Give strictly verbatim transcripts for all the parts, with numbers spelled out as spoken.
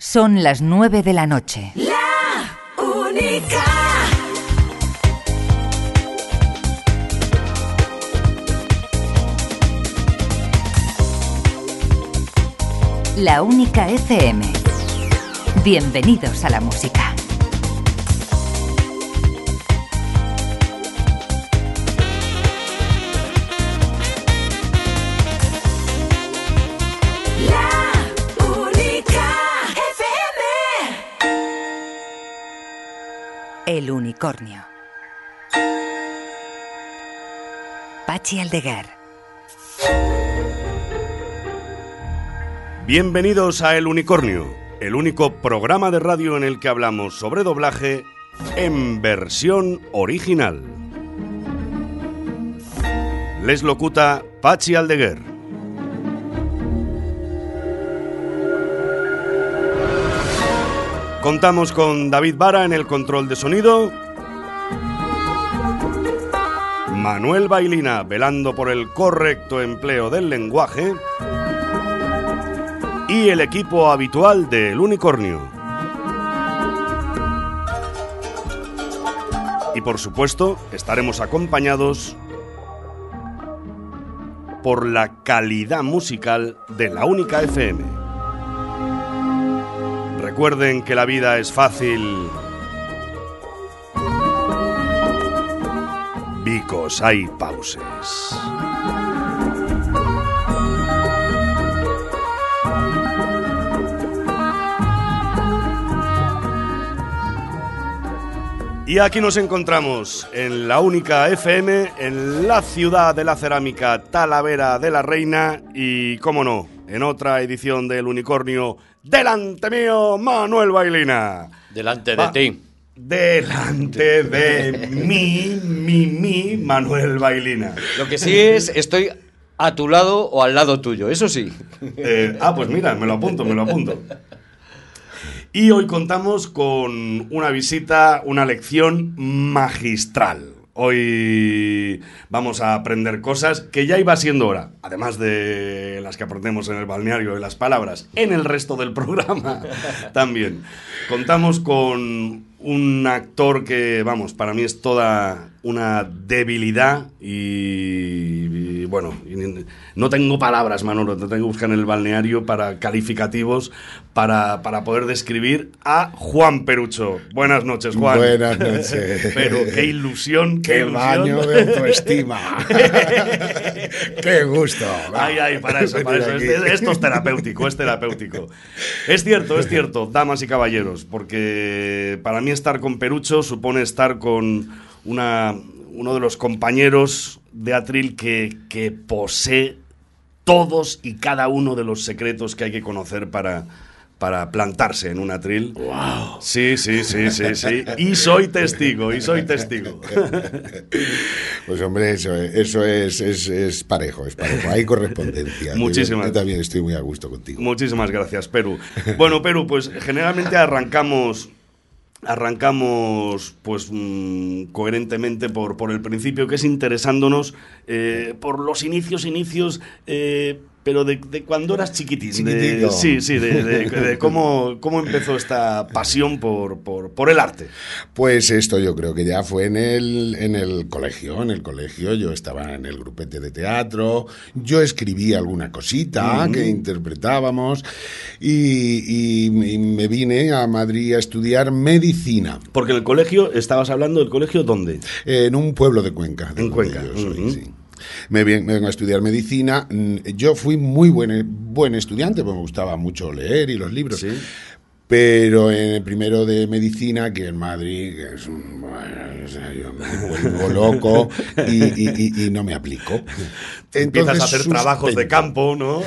Son las nueve de la noche. La única. La Única F M. Bienvenidos a la música. La Única F M. El unicornio. Patxi Aldeguer. Bienvenidos a El Unicornio, el único programa de radio en el que hablamos sobre doblaje en versión original. Les locuta Patxi Aldeguer. Contamos con David Vara en el control de sonido, Manuel Bailina velando por el correcto empleo del lenguaje y el equipo habitual de El Unicornio. Y por supuesto, estaremos acompañados por la calidad musical de La Única F M. Recuerden que la vida es fácil because hay pauses. Y aquí nos encontramos en La Única F M, en la ciudad de la cerámica Talavera de la Reina y, cómo no, en otra edición del Unicornio, delante mío, Manuel Bailina. Delante Va, de ti. Delante de mí, mi, mi, Manuel Bailina. Lo que sí es, estoy a tu lado o al lado tuyo, eso sí. Eh, ah, pues mira, me lo apunto, me lo apunto. Y hoy contamos con una visita, una lección magistral. Hoy vamos a aprender cosas que ya iba siendo hora, además de las que aprendemos en el balneario, de las palabras, en el resto del programa también. Contamos con un actor que, vamos, para mí es toda una debilidad y, y bueno, y no tengo palabras, Manolo, te tengo que buscar en el balneario para calificativos para, para poder describir a Juan Perucho. Buenas noches, Juan. Buenas noches. Pero qué ilusión, qué, qué ilusión. Baño de autoestima. Qué gusto. Ay, ay, para eso, para eso. Este, esto es terapéutico, es terapéutico. Es cierto, es cierto, damas y caballeros, porque para mí estar con Perucho supone estar con una, uno de los compañeros de atril que, que posee todos y cada uno de los secretos que hay que conocer para, para plantarse en un atril. ¡Wow! Sí, sí, sí, sí, sí. Y soy testigo, y soy testigo. Pues hombre, eso, eso es, es, es parejo, es parejo. Hay correspondencia. Muchísimas. Yo, yo también estoy muy a gusto contigo. Muchísimas gracias, Peru. Bueno, Peru, pues generalmente arrancamos... Arrancamos pues mmm, coherentemente por, por el principio, que es interesándonos eh, por los inicios, inicios, eh, pero de, de cuando eras chiquitín. Chiquitito. De, sí, sí, de, de, de cómo, cómo empezó esta pasión por, por, por el arte. Pues esto yo creo que ya fue en el, en el colegio. En el colegio yo estaba en el grupete de teatro, yo escribía alguna cosita mm. que interpretábamos y, y, y me vine a Madrid a estudiar medicina. Porque en el colegio, estabas hablando del colegio, ¿dónde? En un pueblo de Cuenca. De en Cuenca. Yo soy, Mm-hmm. sí. Me vengo a estudiar medicina. Yo fui muy buen, buen estudiante, porque me gustaba mucho leer y los libros. ¿Sí? Pero en el primero de medicina, que en Madrid, que es un, bueno, o sea, yo me vuelvo loco y, y, y, y no me aplico. Entonces, empiezas a hacer suspendo. trabajos de campo, ¿no?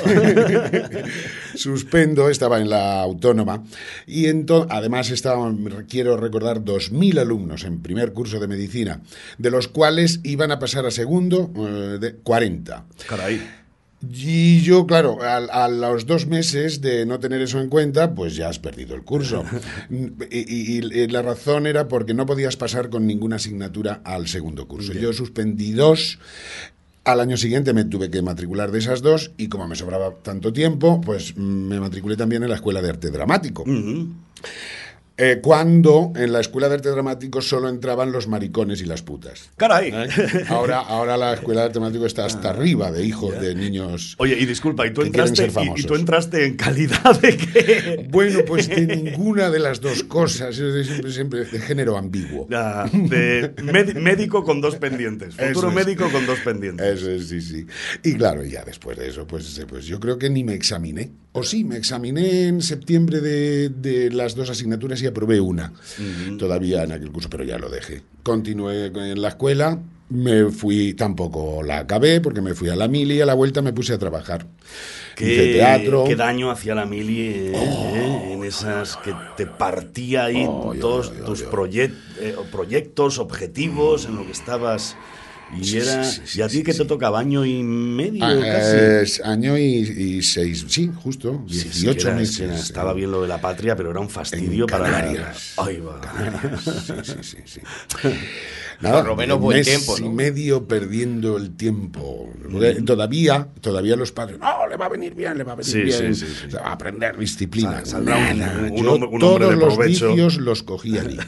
Suspendo, estaba en la autónoma y entonces, además estaba, quiero recordar, dos mil alumnos en primer curso de medicina, de los cuales iban a pasar a segundo eh, de cuarenta. Caray. Y yo, claro, a, a los dos meses de no tener eso en cuenta, pues ya has perdido el curso. Y, y, y la razón era porque no podías pasar con ninguna asignatura al segundo curso. Bien. Yo suspendí dos. Al año siguiente me tuve que matricular de esas dos y como me sobraba tanto tiempo, pues me matriculé también en la Escuela de Arte Dramático. Ujú. Eh, cuando en la Escuela de Arte Dramático solo entraban los maricones y las putas. Caray. Ahora, ahora la Escuela de Arte Dramático está hasta arriba de hijos de niños. Oye, y disculpa, ¿y tú que quieren entraste ser y, y famosos. tú entraste en calidad de qué? Bueno, pues de ninguna de las dos cosas. Es de siempre, siempre de género ambiguo. Ah, de med- médico con dos pendientes. Futuro Eso es. médico con dos pendientes. Eso es, sí, sí. Y claro, ya después de eso, pues, eh, pues yo creo que ni me examiné. O sí, me examiné en septiembre de, de las dos asignaturas y aprobé una. Uh-huh. Todavía en aquel curso, pero ya lo dejé. Continué en la escuela, me fui, tampoco la acabé, porque me fui a la mili y a la vuelta me puse a trabajar. Hice ¿Qué, teatro. qué daño hacía la mili eh, eh, en esas que te partía ahí Oh, yo, todos yo, yo, tus yo. proyec- eh, proyectos, objetivos, en lo que estabas. Y Sí, era. sí, sí, ¿Y a ti sí, qué sí. te tocaba? ¿Año y medio Ah, casi? es año y, y seis, sí, justo, Sí, sí, dieciocho que era- meses. que era- estaba bien lo de la patria, pero era un fastidio En para la. Canarias. Ahí va. Canarias, sí, sí, sí, sí. Nada, Por lo menos un buen mes tiempo, ¿no? y medio perdiendo el tiempo. Porque todavía, todavía los padres, no, le va a venir bien, le va a venir Sí, bien. sí, sí, sí. O sea, a aprender disciplina. Sal- saldrá un- Nada, un yo hombre- un todos hombre de los provecho. vicios los cogí allí.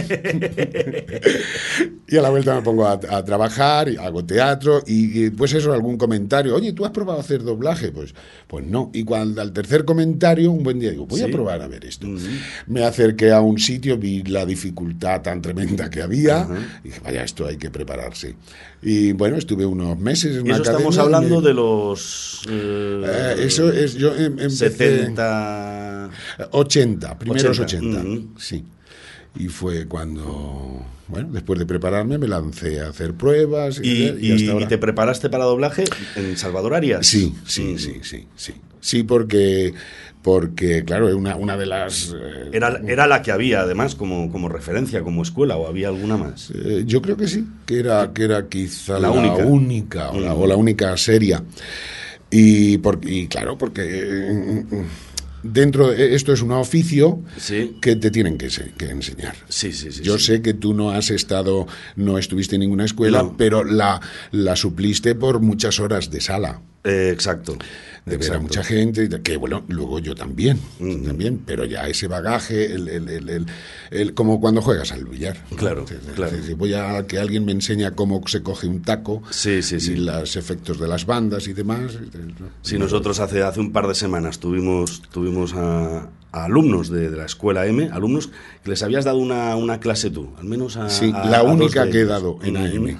Y a la vuelta me pongo a, a trabajar, y hago teatro y, y, pues eso, algún comentario. Oye, ¿tú has probado a hacer doblaje? Pues, pues no. Y cuando al tercer comentario, un buen día digo, voy Sí. a probar a ver esto. Ujú. Me acerqué a un sitio, vi la dificultad tan tremenda que había Ajá. y dije, vaya, esto hay que prepararse. Y bueno, estuve unos meses en Y una eso estamos academia y hablando me- de los. eh, Eh, eso es, yo em- empecé... setenta. ochenta, primeros ochenta, ochenta, ujú. sí. Y fue cuando, bueno, después de prepararme me lancé a hacer pruebas y, ¿Y, y y- hasta ahora. y te preparaste para doblaje en Salvador Arias? Sí, sí, Mm. sí, sí, sí. Sí, porque, porque claro, es una, una de las... eh, Era, era la que había, además, como, como referencia, como escuela, o había alguna más. eh, yo creo que sí, que era, que era quizá La la, única. única, o, la, Mm. o la única seria. Y, por, y claro, porque eh, dentro de esto es un oficio Sí. que te tienen que, se- que enseñar. Sí, sí, sí. Yo sí. sé que tú no has estado, no estuviste en ninguna escuela, No. pero la, la supliste por muchas horas de sala. Eh, exacto. De ver a exacto. mucha gente, y tal, que bueno, luego yo también, Mm. también, pero ya ese bagaje, el, el, el, el- el- como cuando juegas al billar. Claro, Entonces, claro. si voy a que alguien me enseña cómo se coge un taco Sí, sí, y sí. los efectos de las bandas y demás. Sí, nosotros hace, hace un par de semanas tuvimos, tuvimos a, a alumnos de, de la escuela M, alumnos que les habías dado una, una clase tú, al menos a. Sí, a- la a dos única de que he ellos. dado en A M.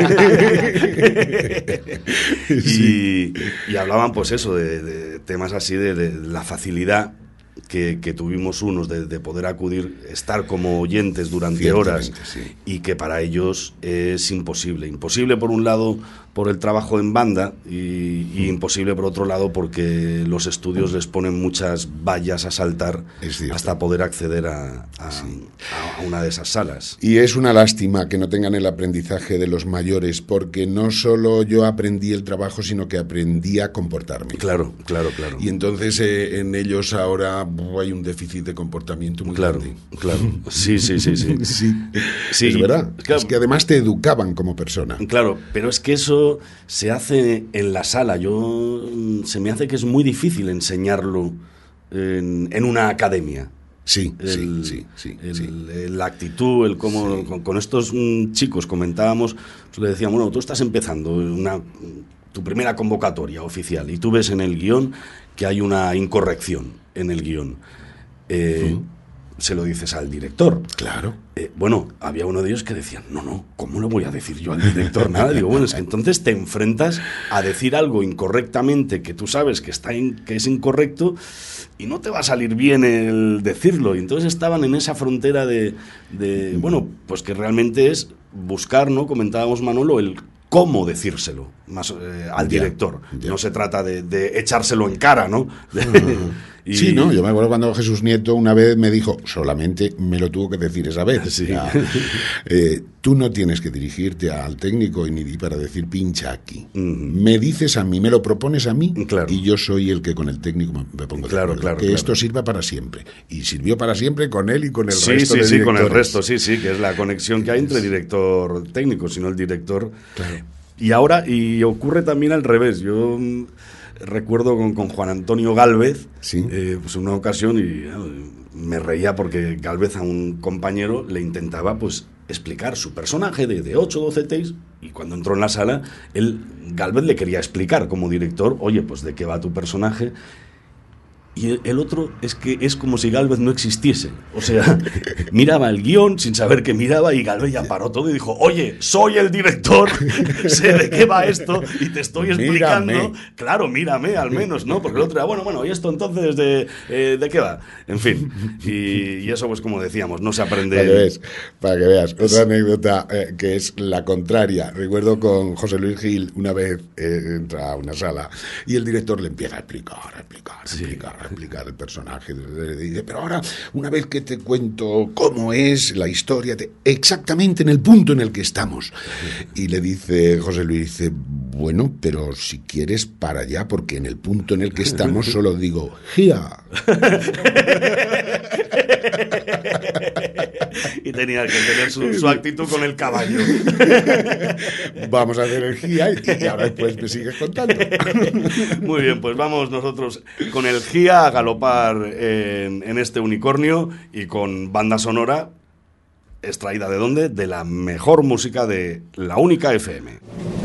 y, y hablaban, pues eso, de, de temas así, de, de la facilidad que, que tuvimos unos de, de poder acudir, estar como oyentes durante horas, Ciertamente, sí. y que para ellos es imposible. Imposible, por un lado, por el trabajo en banda, y, y imposible, por otro lado, porque los estudios les ponen muchas vallas a saltar Es cierto. hasta poder acceder a, a, a una de esas salas. Y es una lástima que no tengan el aprendizaje de los mayores, porque no solo yo aprendí el trabajo, sino que aprendí a comportarme. Claro, claro, claro. Y entonces eh, en ellos ahora buh, hay un déficit de comportamiento muy Claro, grande. claro. Sí, sí, sí, sí. Sí, Sí, es verdad. claro. Es que además te educaban como persona. Claro, pero es que eso se hace en la sala. Yo mm, se me hace que es muy difícil enseñarlo en, en una academia. Sí, El- sí, sí, sí, el- sí. el- la actitud, el cómo Sí. con, con estos mm, chicos comentábamos, pues le decíamos, bueno, tú estás empezando una, tu primera convocatoria oficial y tú ves en el guión que hay una incorrección en el guión. Eh, Se lo dices al director. Claro. Eh, bueno, había uno de ellos que decía, no, no, ¿cómo le voy a decir yo al director nada? Digo, bueno, es que entonces te enfrentas a decir algo incorrectamente que tú sabes que, está in- que es incorrecto y no te va a salir bien el decirlo. Y entonces estaban en esa frontera de, de bueno, pues que realmente es buscar, ¿no? Comentábamos, Manolo, el cómo decírselo más eh, al Ya, director. ya. No se trata de, de echárselo en cara, ¿no? Y- Sí, no, yo me acuerdo cuando Jesús Nieto una vez me dijo, solamente me lo tuvo que decir esa vez. Sí. O sea, eh, tú no tienes que dirigirte al técnico y ni para decir pincha aquí. Ujú. Me dices a mí, me lo propones a mí Claro. y yo soy el que con el técnico me me pongo de Claro, acuerdo. claro, que claro. esto sirva para siempre. Y sirvió para siempre con él y con el Sí, resto sí, de sí, con el directores. resto, sí, sí, que es la conexión que hay entre director técnico, si no el director... Claro. Y ahora, y ocurre también al revés. Yo mm, recuerdo con, con Juan Antonio Gálvez, Sí. eh, pues en una ocasión, y eh, me reía porque Gálvez a un compañero le intentaba pues explicar su personaje de, de ocho o doce takes, y cuando entró en la sala, él, Gálvez le quería explicar como director, oye, pues de qué va tu personaje. Y el, el otro es que es como si Gálvez no existiese. O sea, miraba el guión sin saber que miraba, y Gálvez ya paró todo y dijo, oye, soy el director, sé de qué va esto y te estoy explicando. Mírame. Claro, mírame al menos, ¿no? Porque el otro era, bueno, bueno, ¿y esto entonces de, eh, de qué va? En fin, y, y eso pues como decíamos, no se aprende... Para que, ves, para que veas, otra anécdota eh, que es la contraria. Recuerdo con José Luis Gil, una vez eh, entra a una sala y el director le empieza a explicar, a explicar, a explicar, a explicar el personaje. Le dice, pero ahora, una vez que te cuento cómo es la historia, te- exactamente en el punto en el que estamos. Y le dice José Luis, dice, bueno, pero si quieres para allá, porque en el punto en el que estamos solo digo, ¡gia! Y tenía que tener su, su actitud con el caballo. Vamos a hacer el gia y, y ahora después me sigues contando. Muy bien, pues vamos nosotros con el G I A a galopar en, en este unicornio, y con banda sonora extraída ¿de dónde? De la mejor música de La Única F M.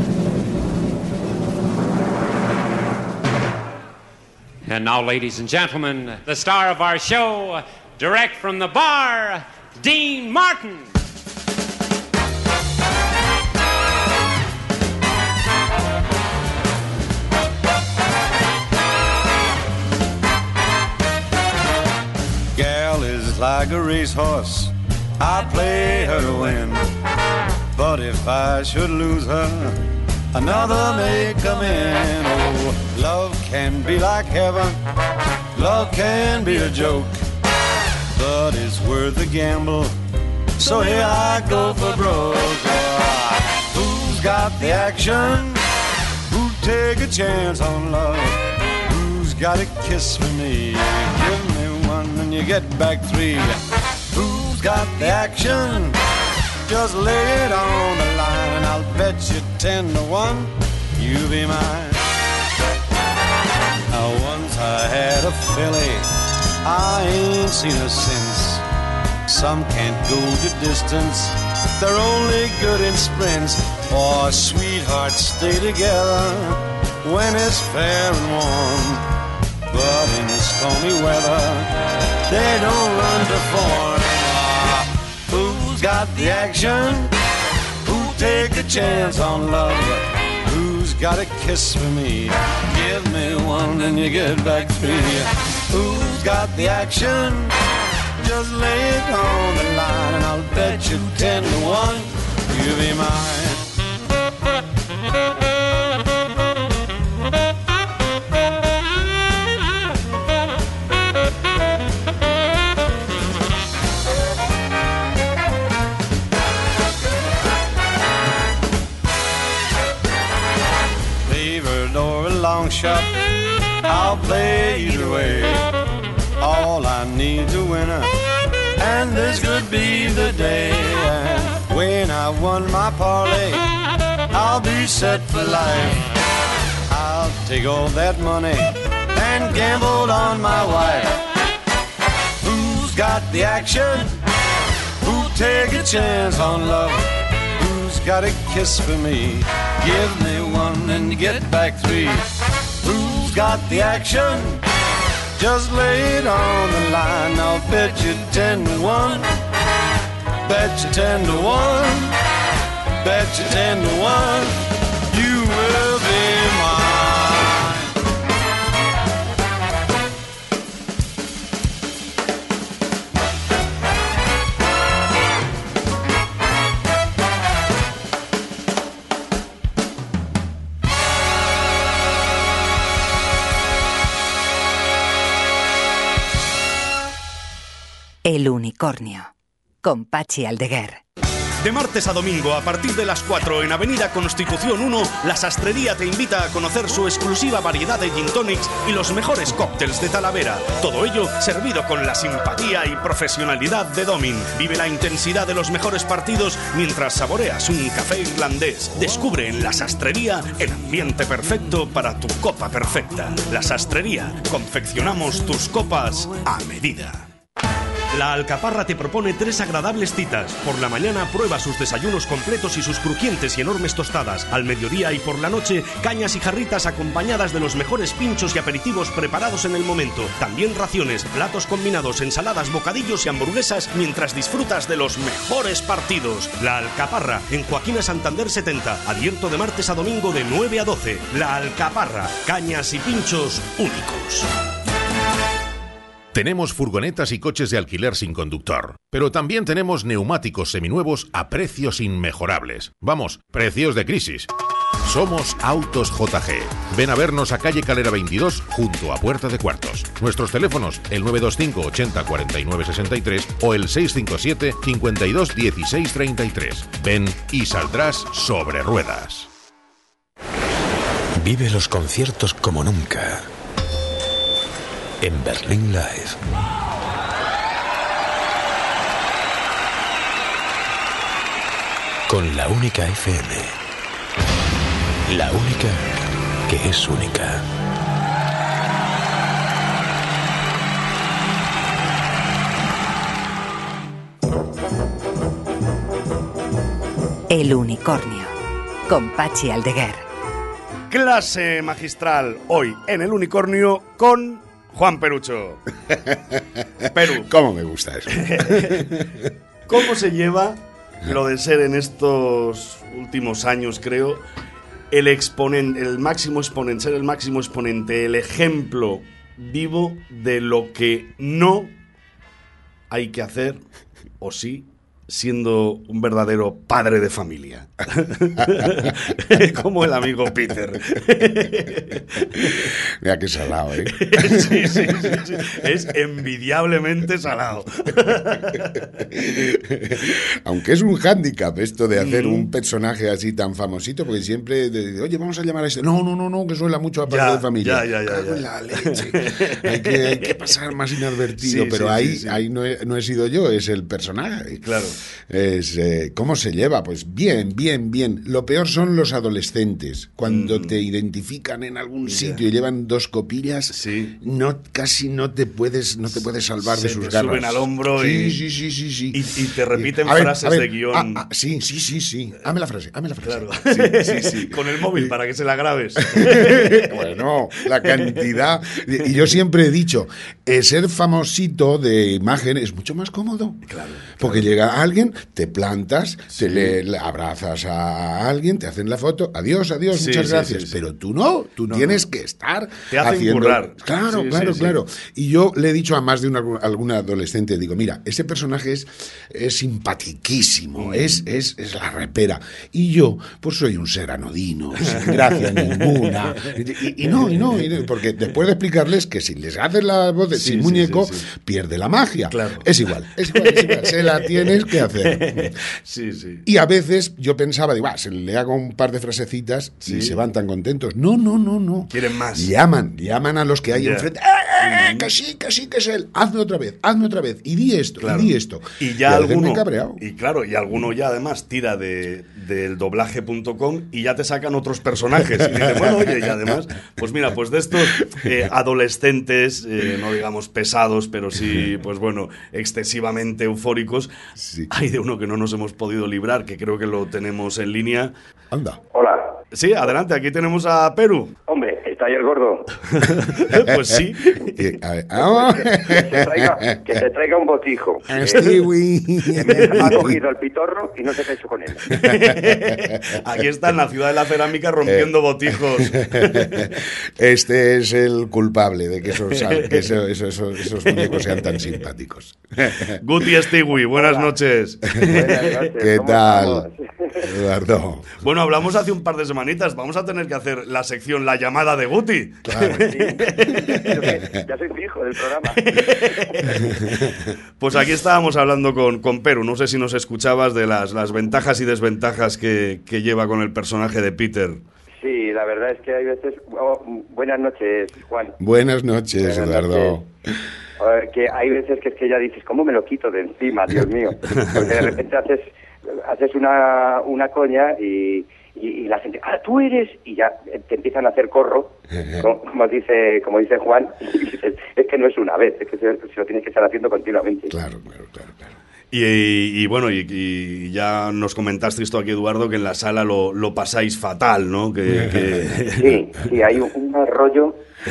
And now, ladies and gentlemen, the star of our show, direct from the bar, Dean Martin. Gal is like a racehorse, I play her to win. But if I should lose her, another may come in. Oh, love can be like heaven, love can be a joke, but it's worth the gamble, so here I go for broke. Oh, who's got the action? Who'd take a chance on love? Who's got a kiss for me? Give me one and you get back three. Who's got the action? Just lay it on the line and I'll bet you ten to one you be mine. Now once I had a filly, I ain't seen her since. Some can't go the distance, they're only good in sprints. Or sweethearts stay together when it's fair and warm, but in stormy weather they don't run to form. Ah, who's got the action? Who'll take a chance on love? Who's got a kiss for me? Give me one and you get back three. Who's got the action? Just lay it on the line and I'll bet you ten to one you'll be mine. Favored or a long shot, I'll play either way. All I need's a winner, and this could be the day. And when I won my parlay, I'll be set for life. I'll take all that money and gamble on my wife. Who's got the action? Who'll take a chance on love? Who's got a kiss for me? Give me one and you get back three. Who's got the action? Just lay it on the line, I'll bet you ten to one. Bet you ten to one. Bet you ten to one. You will be mine. El unicornio, con Pachi Aldeguer. De martes a domingo, a partir de las cuatro, en Avenida Constitución uno, La Sastrería te invita a conocer su exclusiva variedad de gin tonics y los mejores cócteles de Talavera. Todo ello servido con la simpatía y profesionalidad de Domin. Vive la intensidad de los mejores partidos mientras saboreas un café irlandés. Descubre en La Sastrería el ambiente perfecto para tu copa perfecta. La Sastrería, confeccionamos tus copas a medida. La Alcaparra te propone tres agradables citas. Por la mañana prueba sus desayunos completos y sus crujientes y enormes tostadas. Al mediodía y por la noche, cañas y jarritas acompañadas de los mejores pinchos y aperitivos preparados en el momento. También raciones, platos combinados, ensaladas, bocadillos y hamburguesas mientras disfrutas de los mejores partidos. La Alcaparra, en Joaquina Santander setenta, abierto de martes a domingo de nueve a doce. La Alcaparra, cañas y pinchos únicos. Tenemos furgonetas y coches de alquiler sin conductor, pero también tenemos neumáticos seminuevos a precios inmejorables. Vamos, precios de crisis. Somos Autos J G. Ven a vernos a calle Calera veintidós, junto a Puerta de Cuartos. Nuestros teléfonos, el nueve dos cinco ochenta cuarenta y nueve sesenta y tres o el seis cinco siete cincuenta y dos dieciséis treinta y tres. Ven y saldrás sobre ruedas. Vive los conciertos como nunca en Berlín Live. Con la única F M. La única que es única. El Unicornio, con Pachi Aldeguer. Clase magistral hoy en El Unicornio con Juan Perucho. Perú. ¿Cómo me gusta eso? ¿Cómo se lleva lo de ser en estos últimos años, creo, el exponente, el máximo exponente, ser el máximo exponente, el ejemplo vivo de lo que no hay que hacer, o sí, siendo un verdadero padre de familia? Como el amigo Peter. Mira qué salado, ¿eh? Sí, sí, sí, sí. Es envidiablemente salado. Aunque es un hándicap esto de hacer mm. un personaje así tan famosito, porque siempre, de, oye, vamos a llamar a este. No, no, no, no, que suena mucho a padre de familia. Ya, ya, ya. ya. La leche. Hay que, hay que pasar más inadvertido, sí, pero sí, ahí, sí, sí. ahí no, he, no he sido yo, es el personaje. Claro. Es, eh, ¿cómo se lleva? Pues bien, bien, bien. Lo peor son los adolescentes. Cuando mm. te identifican en algún sitio yeah. y llevan dos copillas, sí. no, casi no te puedes, no te puedes salvar se de sus te garras. Suben al hombro sí, y, sí, sí, sí, sí. Y, y te repiten a ver, frases a ver, de guión. Ah, ah, sí, sí, sí, sí. Hame la frase, hame la frase. Claro. Sí, sí, sí. Con el móvil para que se la grabes. Bueno, la cantidad. Y yo siempre he dicho, eh, ser famosito de imagen es mucho más cómodo. Claro. Porque claro. llega alguien, te plantas, sí. te le, le abrazas a alguien, te hacen la foto, adiós, adiós, sí, muchas sí, gracias. Sí, sí. Pero tú no, tú no, tienes no. que estar te hacen haciendo... currar. Claro, sí, claro, sí, claro. Sí. Y yo le he dicho a más de una, algún adolescente, digo, mira, ese personaje es, es simpatiquísimo, mm. es, es, es la repera. Y yo, pues soy un ser anodino, sin gracia ninguna. Y, y, no, y no, y no, porque después de explicarles que si les haces la voz de sí, sin sí, muñeco, sí, sí. pierde la magia. Claro. Es igual, es igual, es igual. Se la tienes que hacer. Sí, sí. Y a veces yo pensaba, digo, ah, se le hago un par de frasecitas sí. y se van tan contentos. No, no, no, no. Quieren más. Llaman, llaman a los que hay yeah. enfrente. ¡Eh, eh, que sí, que sí, que es él! Hazme otra vez, hazme otra vez. Y di esto, claro. y di esto. Y ya y alguno. cabreado. Y claro, y alguno ya además tira de, del doblaje punto com y ya te sacan otros personajes. Y dice, bueno, oye, y además, pues mira, pues de estos eh, adolescentes, eh, no digamos pesados, pero sí, pues bueno, excesivamente eufóricos, sí. hay de uno que no nos hemos podido librar, que creo que lo tenemos en línea. Anda. Hola. Sí, adelante, aquí tenemos a Perú. Hombre, está ahí el gordo. Pues sí. A ver, ah, que, se traiga, que se traiga un botijo. Stewie. Que me ha cogido el pitorro y no se ha hecho con él. Aquí está en la ciudad de la cerámica rompiendo eh. botijos. Este es el culpable de que esos, que esos, esos, esos muñecos sean tan simpáticos. Guti Stewie, buenas noches. Buenas noches. ¿Qué tal? Eduardo. Bueno, hablamos hace un par de semanitas. Vamos a tener que hacer la sección La llamada de Guti. Claro. Sí. Ya soy fijo del programa. Pues aquí estábamos hablando con, con Peru. No sé si nos escuchabas de las, las ventajas y desventajas que, que lleva con el personaje de Peter. Sí, la verdad es que hay veces... oh, buenas noches, Juan. Buenas noches, Buenas Eduardo. noches. A ver, que hay veces que es que ya dices, ¿cómo me lo quito de encima, Dios mío? Porque de repente haces haces una, una coña y, y, y la gente, ah, tú eres, y ya te empiezan a hacer corro, como, como dice como dice Juan, y dices, es que no es una vez, es que se, se lo tienes que estar haciendo continuamente. Claro, claro, claro, claro. Y, y, y bueno, y, y ya nos comentaste esto aquí, Eduardo, que en la sala lo, lo pasáis fatal, ¿no? Que, que... Sí, sí, hay un, un rollo.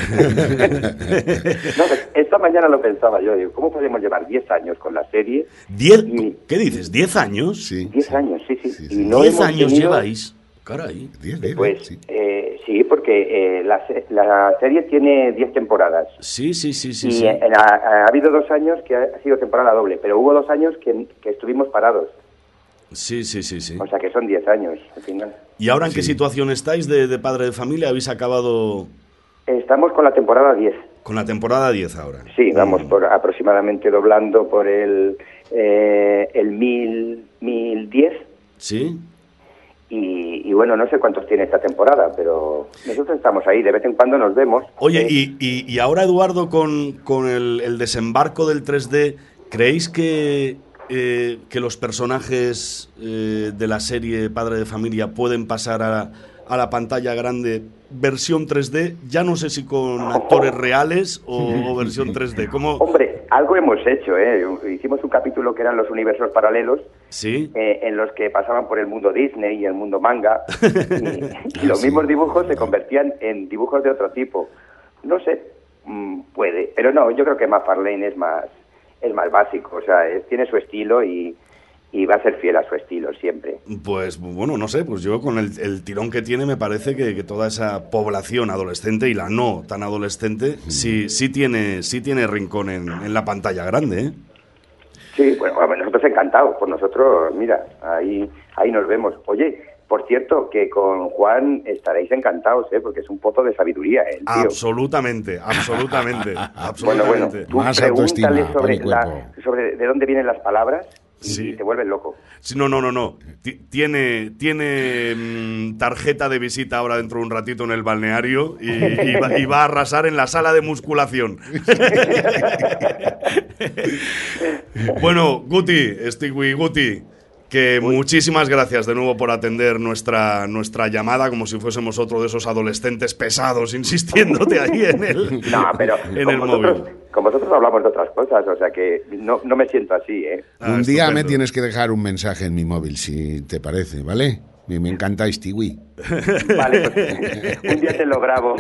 No, esta mañana lo pensaba yo, digo, ¿cómo podemos llevar diez años con la serie? ¿Diez? Y- ¿Qué dices? ¿Diez años? Sí. diez años, sí, sí. Sí, Y sí. no ¿Diez hemos años tenido- lleváis? Caray. Diez, diez, Pues sí. eh, sí, porque eh, la, se- la serie tiene diez temporadas. Sí, sí, sí, sí. y sí. eh, ha, ha habido dos años que ha sido temporada doble, pero hubo dos años que, que estuvimos parados. Sí, sí, sí, sí. O sea que son diez años al final. ¿Y ahora en qué Sí. situación estáis de, de padre de familia? ¿Habéis acabado Estamos con la temporada diez. con la temporada diez ahora? Sí, vamos Mm. por aproximadamente doblando por el eh, el mil, mil diez. ¿Sí? Y, y bueno, no sé cuántos tiene esta temporada, pero nosotros estamos ahí, de vez en cuando nos vemos. Oye, Eh, y, y, y ahora, Eduardo, con, con el, el desembarco del tres D, ¿creéis que, eh, que los personajes eh, de la serie Padre de Familia pueden pasar a, a la pantalla grande versión tres D? Ya no sé si con actores reales o, o versión tres D. ¿Cómo? Hombre, algo hemos hecho, ¿eh? Hicimos un capítulo que eran los universos paralelos, ¿Sí? eh, en los que pasaban por el mundo Disney y el mundo manga, y, y los mismos dibujos se convertían en dibujos de otro tipo. No sé, mm, puede, pero no, yo creo que McFarlane es más es más básico, o sea, es- tiene su estilo y, y va a ser fiel a su estilo siempre. Pues bueno, no sé, pues yo con el, el tirón que tiene me parece que, que toda esa población adolescente y la no tan adolescente sí, sí tiene, sí tiene rincón en, en la pantalla grande, ¿eh? Sí, bueno, a ver, nosotros encantados, por nosotros, mira, ahí ahí nos vemos. Oye, por cierto, que con Juan estaréis encantados, ¿eh? Porque es un pozo de sabiduría, ¿eh, el tío? Absolutamente, absolutamente, Bueno, absolutamente. bueno, tú Más pregúntale autoestima, sobre, pon el la- cuerpo. sobre de dónde vienen las palabras y Sí. te vuelves loco. Sí, no, no, no, no. Ti- Tiene, tiene mm, tarjeta de visita ahora dentro de un ratito en el balneario y, y va, y va a arrasar en la sala de musculación. Bueno, Guti, Stewie Guti, que muchísimas gracias de nuevo por atender nuestra, nuestra llamada como si fuésemos otro de esos adolescentes pesados insistiéndote ahí en el, No, pero en con, el vosotros, móvil. con vosotros hablamos de otras cosas, o sea que no, no me siento así, ¿eh? Ah, Un día me estupendo. tienes que dejar un mensaje en mi móvil, si te parece, ¿vale? Me, me encanta Stewie. Vale, pues un día te lo grabo.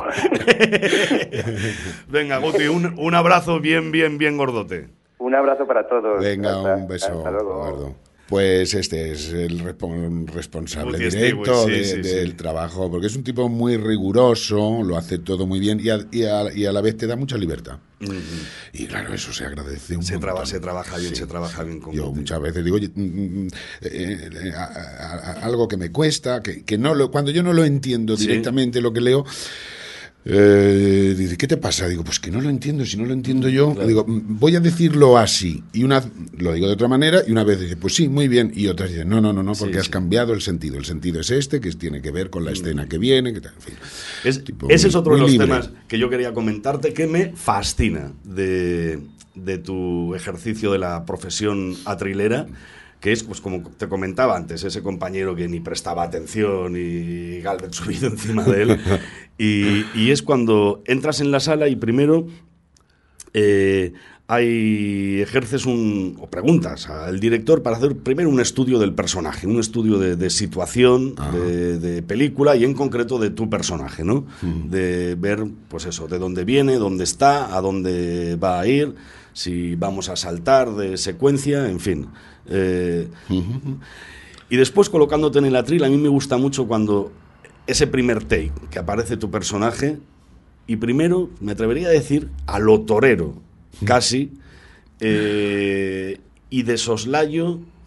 Venga, Guti, un, un abrazo bien, bien, bien gordote. Un abrazo para todos. Venga, Hasta- un beso, hasta luego. Eduardo. Pues este es el respon- responsable Guti directo Stewie, sí, de- sí, del sí. trabajo, porque es un tipo muy riguroso, lo hace todo muy bien y a, y a- y a la vez te da mucha libertad. Y claro, eso se agradece un Se, montón. traba- se trabaja bien, Sí. se trabaja bien con Yo Guti. muchas veces digo, oye, mm, mm, eh, eh, a- a- a- algo que me cuesta, que, que no lo, cuando yo no lo entiendo Sí. directamente lo que leo, eh, dice, ¿qué te pasa? Digo, pues que no lo entiendo, si no lo entiendo yo, digo, "Mm, voy a decirlo así, y una lo digo de otra manera, y una vez dice, pues sí, muy bien, y otras dicen, no, no, no, no, porque Sí, has sí. cambiado el sentido, el sentido es este, que tiene que ver con la escena que viene, que tal, en fin. Es- Tipo ese muy- es otro de muy los libre. temas que yo quería comentarte que me fascina de, de tu ejercicio de la profesión atrilera, que es, pues como te comentaba antes, ese compañero que ni prestaba atención y Galvez subido encima de él. Y, y es cuando entras en la sala y primero eh, hay, ejerces un, o preguntas al director para hacer primero un estudio del personaje, un estudio de, de situación, de, de película y en concreto de tu personaje, ¿no? De ver, pues eso, de dónde viene, dónde está, a dónde va a ir, si vamos a saltar de secuencia, en fin. Eh, y después colocándote en el atril, a mí me gusta mucho cuando ese primer take que aparece tu personaje y primero, me atrevería a decir, a lo torero, casi, eh, y de soslayo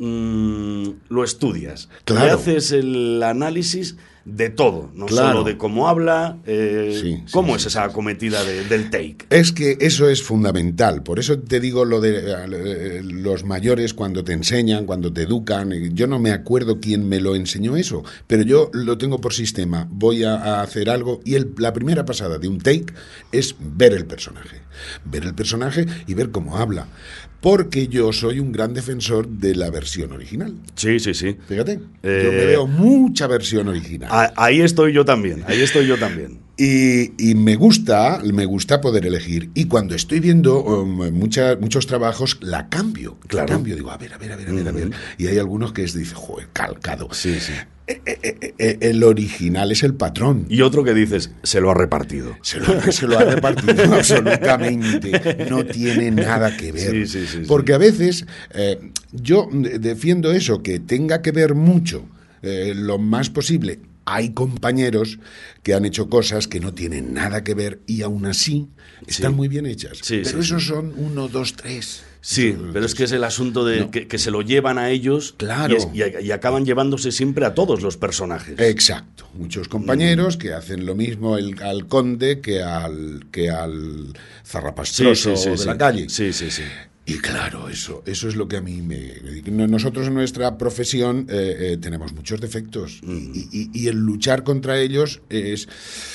mmm, lo estudias. Claro. Y haces el análisis de todo, no Claro. solo de cómo habla, eh, Sí, sí, cómo sí, es sí, esa acometida de- del take. Es que eso es fundamental, por eso te digo lo de eh, los mayores cuando te enseñan, cuando te educan. Yo no me acuerdo quién me lo enseñó eso, pero yo lo tengo por sistema. Voy a, a hacer algo y el, la primera pasada de un take es ver el personaje, ver el personaje y ver cómo habla, porque yo soy un gran defensor de la versión original. Sí, sí, sí. Fíjate, Eh, yo me veo mucha versión original. A- ahí estoy yo también, ahí estoy yo también. Y, y me gusta, me gusta poder elegir. Y cuando estoy viendo um, mucha- muchos trabajos, la cambio. Claro. La cambio, digo, a ver, a ver, a ver, a ver, a ver. Y hay algunos que es, dice, joder, calcado. Sí, sí. Eh, eh, eh, eh, el original es el patrón. Y otro que dices, se lo ha repartido. Se lo, se lo ha repartido absolutamente. No tiene nada que ver. Sí, sí, sí, sí. Porque a veces eh, yo defiendo eso, que tenga que ver mucho, eh, lo más posible. Hay compañeros que han hecho cosas que no tienen nada que ver y aún así están Sí. muy bien hechas. Sí, Pero sí, esos sí. son uno, dos, tres. Sí, Eso- pero es que es el asunto de No. que, que se lo llevan a ellos Claro. y, es- y- y acaban llevándose siempre a todos los personajes. Exacto. Muchos compañeros que hacen lo mismo el- al conde que al que al zarrapastroso Sí, sí, sí, de sí. la calle. Sí, sí, sí. Y claro, eso, eso es lo que a mí me... me- Nosotros en nuestra profesión eh, eh, tenemos muchos defectos y, y- y el luchar contra ellos es,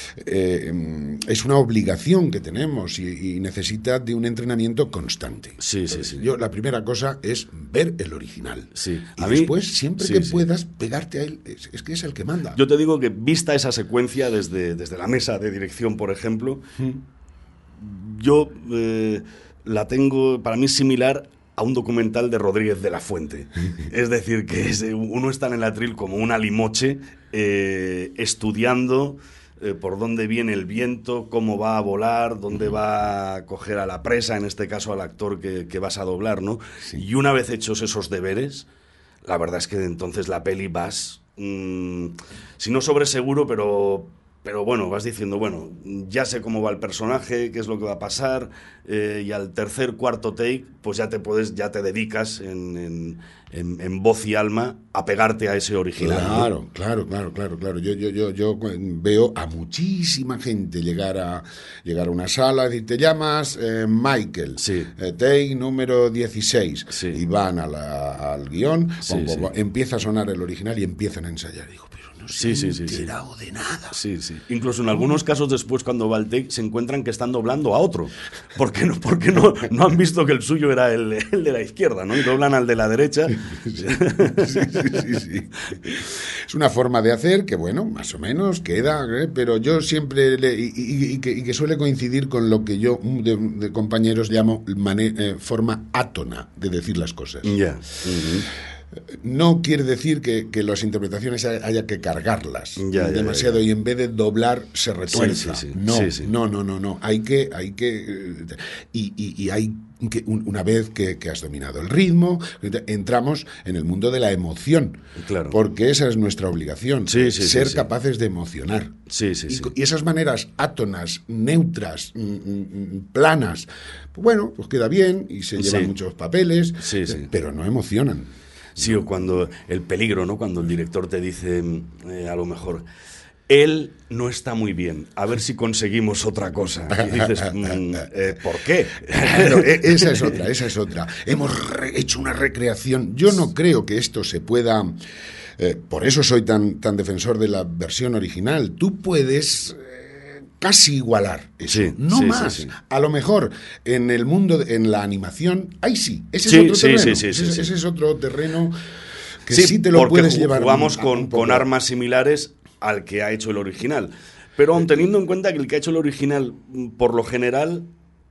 eh, es una obligación que tenemos y, y necesita de un entrenamiento constante. Sí, sí, Entonces, sí. Yo, la primera cosa es ver el original. Sí. Y A mí- después, siempre sí, que sí. puedas, pegarte a él. Es, es que es el que manda. Yo te digo que vista esa secuencia desde, desde la mesa de dirección, por ejemplo, yo eh, la tengo, para mí es similar a un documental de Rodríguez de la Fuente. Es decir, que es, uno está en el atril como una limoche, eh, estudiando eh, por dónde viene el viento, cómo va a volar, dónde va a coger a la presa, en este caso al actor que, que vas a doblar, ¿no? Y una vez hechos esos deberes, la verdad es que entonces la peli vas, mmm, si no sobre seguro, pero... Pero bueno, vas diciendo, bueno, ya sé cómo va el personaje, qué es lo que va a pasar, eh, y al tercer, cuarto take, pues ya te puedes, ya te dedicas en, en, en, en voz y alma a pegarte a ese original. ¿no? Claro, claro, claro, claro, claro. Yo, yo, yo, yo veo a muchísima gente llegar a llegar a una sala y decir, te llamas eh, Michael, Sí. eh, take número dieciséis, Sí. y van a la- al guión, Sí, bom, bom, sí. bom, empieza a sonar el original y empiezan a ensayar. Digo, pero no se Sí, sí, han sí, sí. enterado de nada. Sí, sí. Incluso en algunos casos después, cuando va el take, se encuentran que están doblando a otro. Porque no, porque no, no han visto que el suyo era el, el de la izquierda, ¿no? Y doblan al de la derecha. Sí, sí, sí, sí. Es una forma de hacer que, bueno, más o menos queda, ¿eh? Pero yo siempre, le- y, y- y que, y que suele coincidir con lo que yo de, de compañeros llamo mane- eh, forma átona de decir las cosas. Ya. Ujú. No quiere decir que, que las interpretaciones haya, haya que cargarlas Ya, ya, demasiado ya, ya. y en vez de doblar se retuerza. Sí, sí, sí. No, Sí, sí. no, no, no, no. Hay que, hay que, eh, y, y- y hay que un- una vez que, que has dominado el ritmo, entramos en el mundo de la emoción, Claro. porque esa es nuestra obligación, Sí, sí, sí, ser sí. capaces de emocionar. Sí, sí, Y, sí. co- y esas maneras átonas, neutras, mm, mm, planas, pues bueno, pues queda bien y se llevan Sí. muchos papeles, Sí, sí. pero no emocionan. Sí, o cuando el peligro, ¿no? Cuando el director te dice, eh, a lo mejor, él no está muy bien, a ver si conseguimos otra cosa. Y dices, mm, eh, ¿por qué? Claro, e- esa es otra, esa es otra. Hemos re- hecho una recreación. Yo no creo que esto se pueda... eh, por eso soy tan, tan defensor de la versión original. Tú puedes eh, casi igualar eso, Sí, no sí, más. sí, sí. A lo mejor en el mundo, de- en la animación, ahí sí, ese Sí, es otro sí, terreno. sí, sí, ese, sí, sí. ese es otro terreno que sí, te lo porque puedes ju- llevar. jugamos a- con, un poco. con armas similares al que ha hecho el original. Pero aun teniendo en cuenta que el que ha hecho el original, mm, por lo general,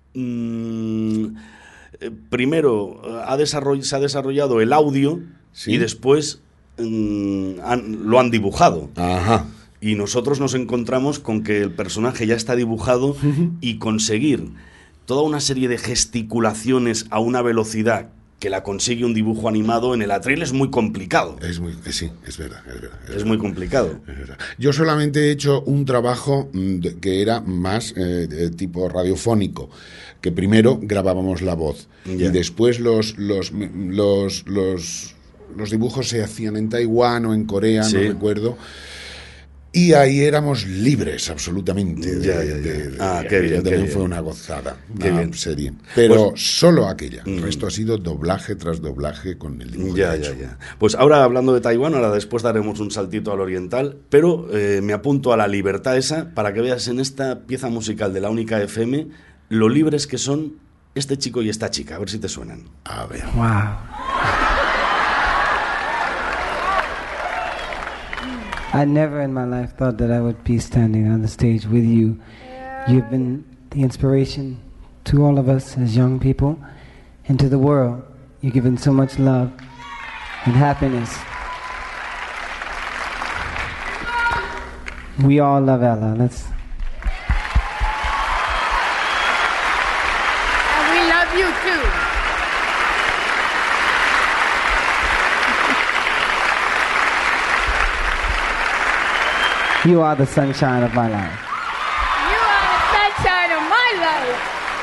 mm, eh, primero eh, ha desarroll- se ha desarrollado el audio Sí. y después mm, han- lo han dibujado. Ajá. Y nosotros nos encontramos con que el personaje ya está dibujado y conseguir toda una serie de gesticulaciones a una velocidad que la consigue un dibujo animado en el atril es muy complicado. Es muy, eh, sí, es verdad, es verdad. Es muy complicado. Es verdad. Yo solamente he hecho un trabajo mm, de- que era más eh, de tipo radiofónico, que primero grabábamos la voz Ya. y después los los los los los dibujos se hacían en Taiwán o en Corea, Sí. no recuerdo. Y ahí éramos libres, absolutamente. De, Ya, ya, ya. de- de- Ah, de- qué bien, qué también bien. fue una gozada, Qué una bien. serie. Pero Pues- solo aquella. El Mm. resto ha sido doblaje tras doblaje con el dibujo Ya, ya ya, hecho. ya. Pues ahora hablando de Taiwán, ahora después daremos un saltito al oriental, pero eh, me apunto a la libertad esa para que veas en esta pieza musical de la Única F M lo libres que son este chico y esta chica. A ver si te suenan. A ver. Wow. I never in my life thought that I would be standing on the stage with you. You've been the inspiration to all of us as young people and to the world. You've given so much love and happiness. We all love Ella. Let's. And we love you too. You are the sunshine of my life. You are the sunshine of my life.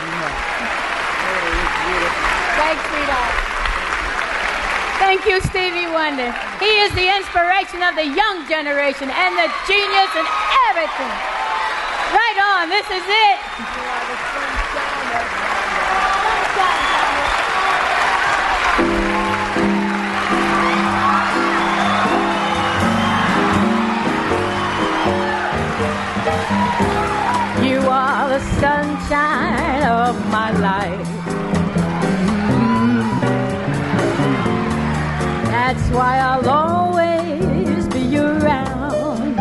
Thanks, sweetheart. Thank you, Stevie Wonder. He is the inspiration of the young generation and the genius and everything. Right on, this is it. You are the sunshine of my life. You are the sunshine of my life. That's why I'll always be around.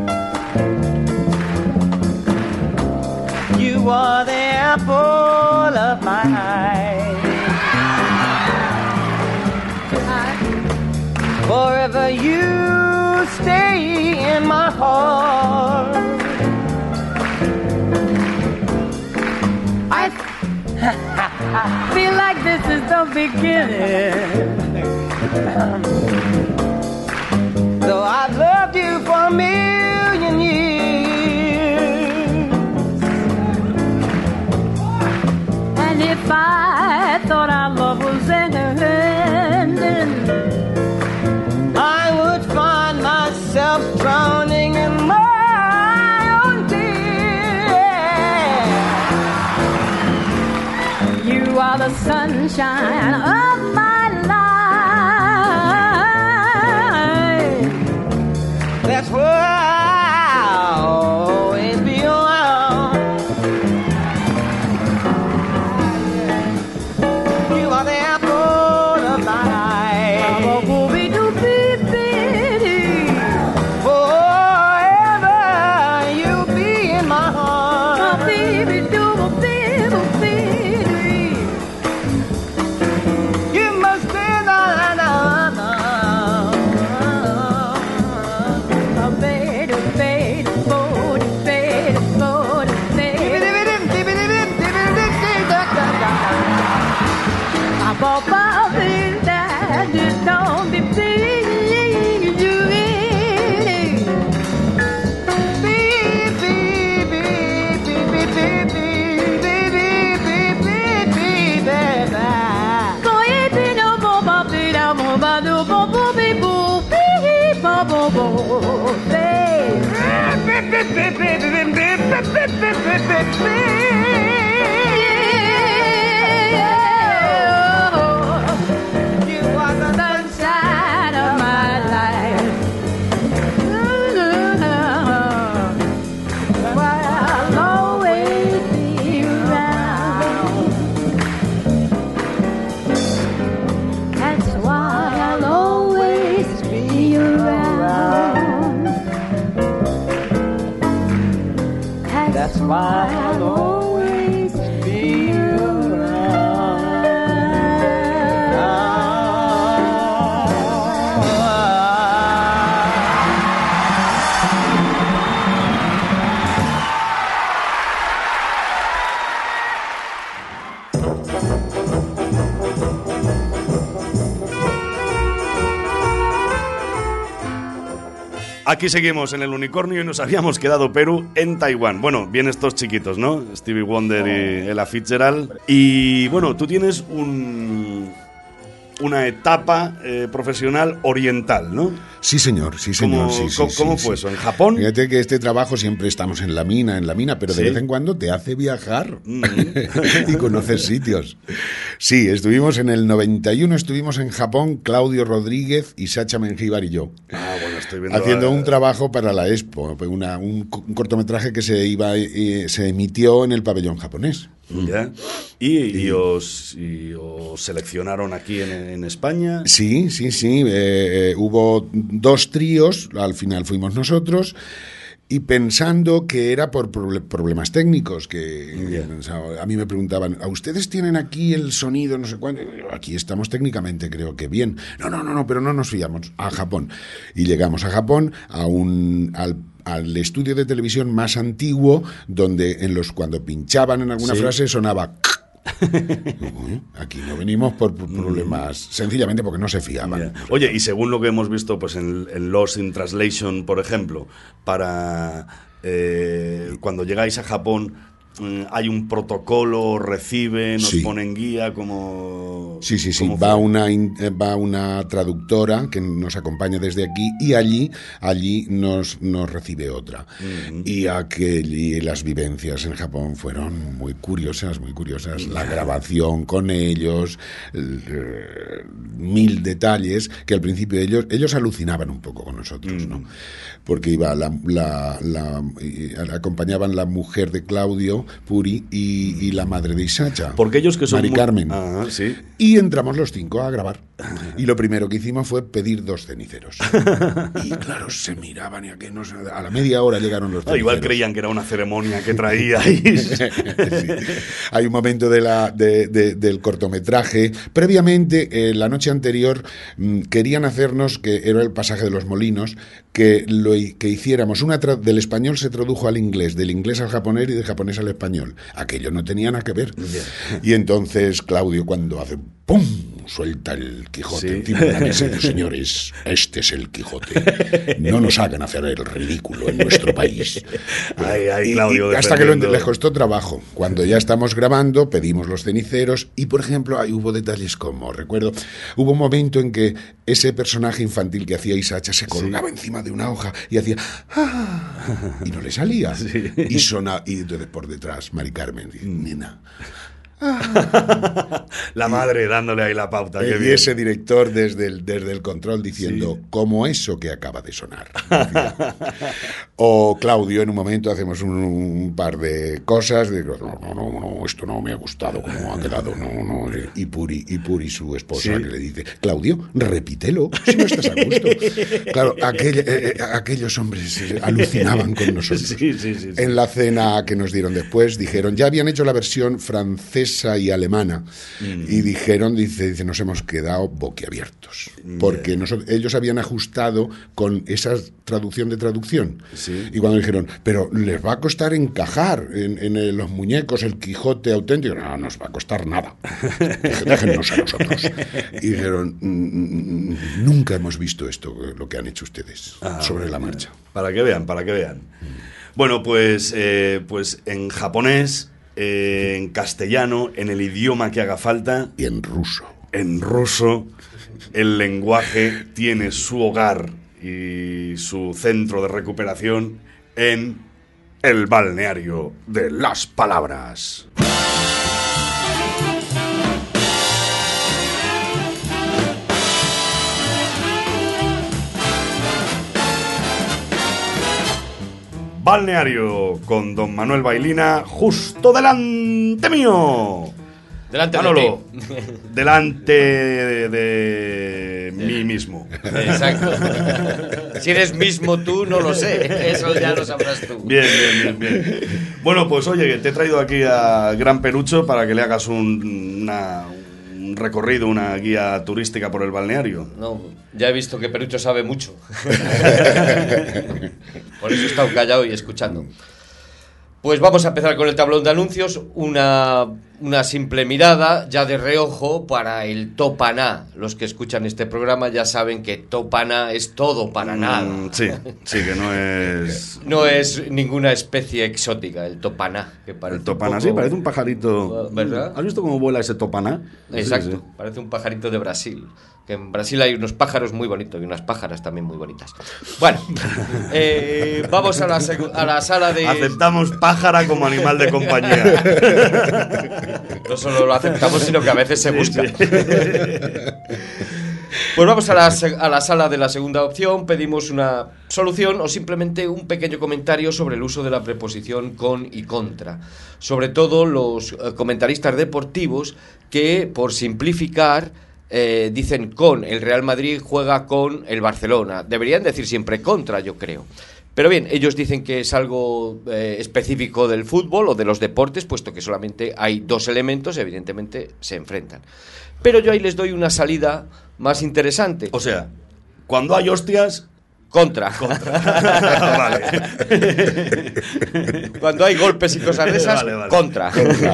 You are the apple of my eye. Forever you stay in my heart. I feel like this is the beginning. Though I've loved you for a million years. And if I thought our love was ending, I would find myself drowning in my own tears. You are the sunshine of my life. That's why I'll always be around. You are the apple of my eye. Forever you'll be in my heart. You must be the You are the sunshine of my life. Why I'll always be around. That's why I'll always be around. That's why I'll always be Aquí seguimos en el unicornio y nos habíamos quedado, Perú, en Taiwán. Bueno, bien estos chiquitos, ¿no? Stevie Wonder y Ella Fitzgerald. Y bueno, tú tienes un... una etapa eh, profesional oriental, ¿no? Sí, señor, sí, señor. ¿Cómo, sí, sí, ¿cómo, sí, cómo sí, fue sí. eso? ¿En Japón? Fíjate que este trabajo siempre estamos en la mina, en la mina, pero de ¿Sí? vez en cuando te hace viajar mm. y conocer sitios. Sí, estuvimos en el noventa y uno, estuvimos en Japón, Claudio Rodríguez y Sacha Mengíbar y yo. Ah, bueno, estoy viendo Haciendo a... un trabajo para la Expo, una, un, un cortometraje que se iba eh, se emitió en el pabellón japonés. ¿Ya? ¿Y, y, os, y os seleccionaron aquí en, en España? Sí, sí, sí. Eh, eh, hubo dos tríos, al final fuimos nosotros. Y pensando que era por problemas técnicos, que yeah. o sea, a mí me preguntaban, ¿a ustedes tienen aquí el sonido, no sé cuánto? Aquí estamos técnicamente, creo que bien. No, no, no, no, pero no nos fiamos. A Japón. Y llegamos a Japón, a un, al, al estudio de televisión más antiguo, donde en los cuando pinchaban en alguna sí. frase sonaba... Aquí no venimos por problemas, sencillamente porque no se fiaban. Yeah. Oye, y según lo que hemos visto pues en, en Lost in Translation, por ejemplo, para eh, cuando llegáis a Japón, hay un protocolo, reciben, nos sí. ponen guía, como... Sí, sí, sí, va una, va una traductora que nos acompaña desde aquí y allí allí nos, nos recibe otra. Uh-huh. Y, aquel, y las vivencias en Japón fueron muy curiosas, muy curiosas. La grabación con ellos, el, mil detalles que al principio ellos, ellos alucinaban un poco con nosotros, uh-huh. ¿no? Porque iba la, la, la, la acompañaban la mujer de Claudio, Puri, y, y la madre de Isacha, porque ellos que son Mari muy... Carmen. Ah, ¿sí? Y entramos los cinco a grabar. Y lo primero que hicimos fue pedir dos ceniceros. Y claro, se miraban y a que no se... a la media hora llegaron los ceniceros. Ah, igual creían que era una ceremonia que traíais. Sí. Hay un momento de la, de, de, del cortometraje. Previamente, eh, la noche anterior, mmm, querían hacernos, que era el pasaje de los molinos, que lo que hiciéramos una tra- del español se tradujo al inglés, del inglés al japonés y del japonés al español. Aquello no tenía nada que ver. Yeah. Y entonces Claudio, cuando hace ¡pum!, suelta el Quijote sí. encima de la mesa y dice, señores, este es el Quijote. No nos hagan hacer el ridículo en nuestro país. Ay, ay, Claudio, y, y hasta que lo, les costó trabajo. Cuando ya estamos grabando, pedimos los ceniceros y, por ejemplo, ahí hubo detalles como, recuerdo, hubo un momento en que ese personaje infantil que hacía Isacha se colgaba sí. encima de una hoja y hacía ¡ah! Y no le salía. Sí. Y sonaba, y entonces por detrás, Mari Carmen, nena. Ah. La madre dándole ahí la pauta. Y bien. Ese director desde el, desde el control diciendo, sí. como eso que acaba de sonar. O Claudio, en un momento hacemos un, un par de cosas, digo, no, no, no, no, esto no me ha gustado como ha quedado, no, no. Y Puri, y Puri su esposa, ¿sí? que le dice, Claudio, repítelo, si no estás a gusto. Claro, aquel, eh, aquellos hombres alucinaban con nosotros. Sí, sí, sí, sí. En la cena que nos dieron después, dijeron, ya habían hecho la versión francesa y alemana mm. y dijeron, dice, dice, nos hemos quedado boquiabiertos porque yeah. nosotros, ellos habían ajustado con esa traducción de traducción sí. y cuando dijeron, pero les va a costar encajar en, en el, los muñecos el Quijote auténtico, no nos va a costar nada, déjennos a nosotros. Y dijeron, nunca hemos visto esto, lo que han hecho ustedes ah, sobre la marcha. Para que vean, para que vean. Mm. Bueno, pues, eh, pues en japonés, Eh, en castellano, en el idioma que haga falta. Y en ruso. En ruso, el lenguaje tiene su hogar y su centro de recuperación en el balneario de las palabras. Balneario con don Manuel Bailina justo delante mío. Delante Manolo, de ti. Delante de, de mí mismo. Exacto. Si eres mismo tú, no lo sé. Eso ya lo sabrás tú. Bien, bien, bien, bien. Bueno, pues oye, te he traído aquí a Gran Perucho para que le hagas un, una, un recorrido, una guía turística por el balneario. No, ya he visto que Perucho sabe mucho. Por eso he estado callado y escuchando. Pues vamos a empezar con el tablón de anuncios. Una una simple mirada ya de reojo para el topaná. Los que escuchan este programa ya saben que topaná es todo para nada. Mm, sí, sí, que no es... No es ninguna especie exótica, el topaná. Que parece el topaná, un poco, sí, parece un pajarito. ¿verdad? ¿Has visto cómo vuela ese topaná? Exacto, Sí, sí. parece un pajarito de Brasil. Que en Brasil hay unos pájaros muy bonitos y unas pájaras también muy bonitas. Bueno, eh, vamos a la, segu- a la sala de... Aceptamos pájara como animal de compañía. No solo lo aceptamos, sino que a veces se busca. Sí, sí. Pues vamos a la, se- a la sala de la segunda opción, pedimos una solución o simplemente un pequeño comentario sobre el uso de la preposición con y contra. Sobre todo los eh, comentaristas deportivos que, por simplificar, eh, dicen con, el Real Madrid juega con el Barcelona. Deberían decir siempre contra, yo creo. Pero bien, ellos dicen que es algo eh, específico del fútbol o de los deportes, puesto que solamente hay dos elementos, evidentemente se enfrentan. Pero yo ahí les doy una salida más interesante. O sea, cuando hay hostias... Contra. Contra. Vale. Cuando hay golpes y cosas de esas, Vale, vale. contra.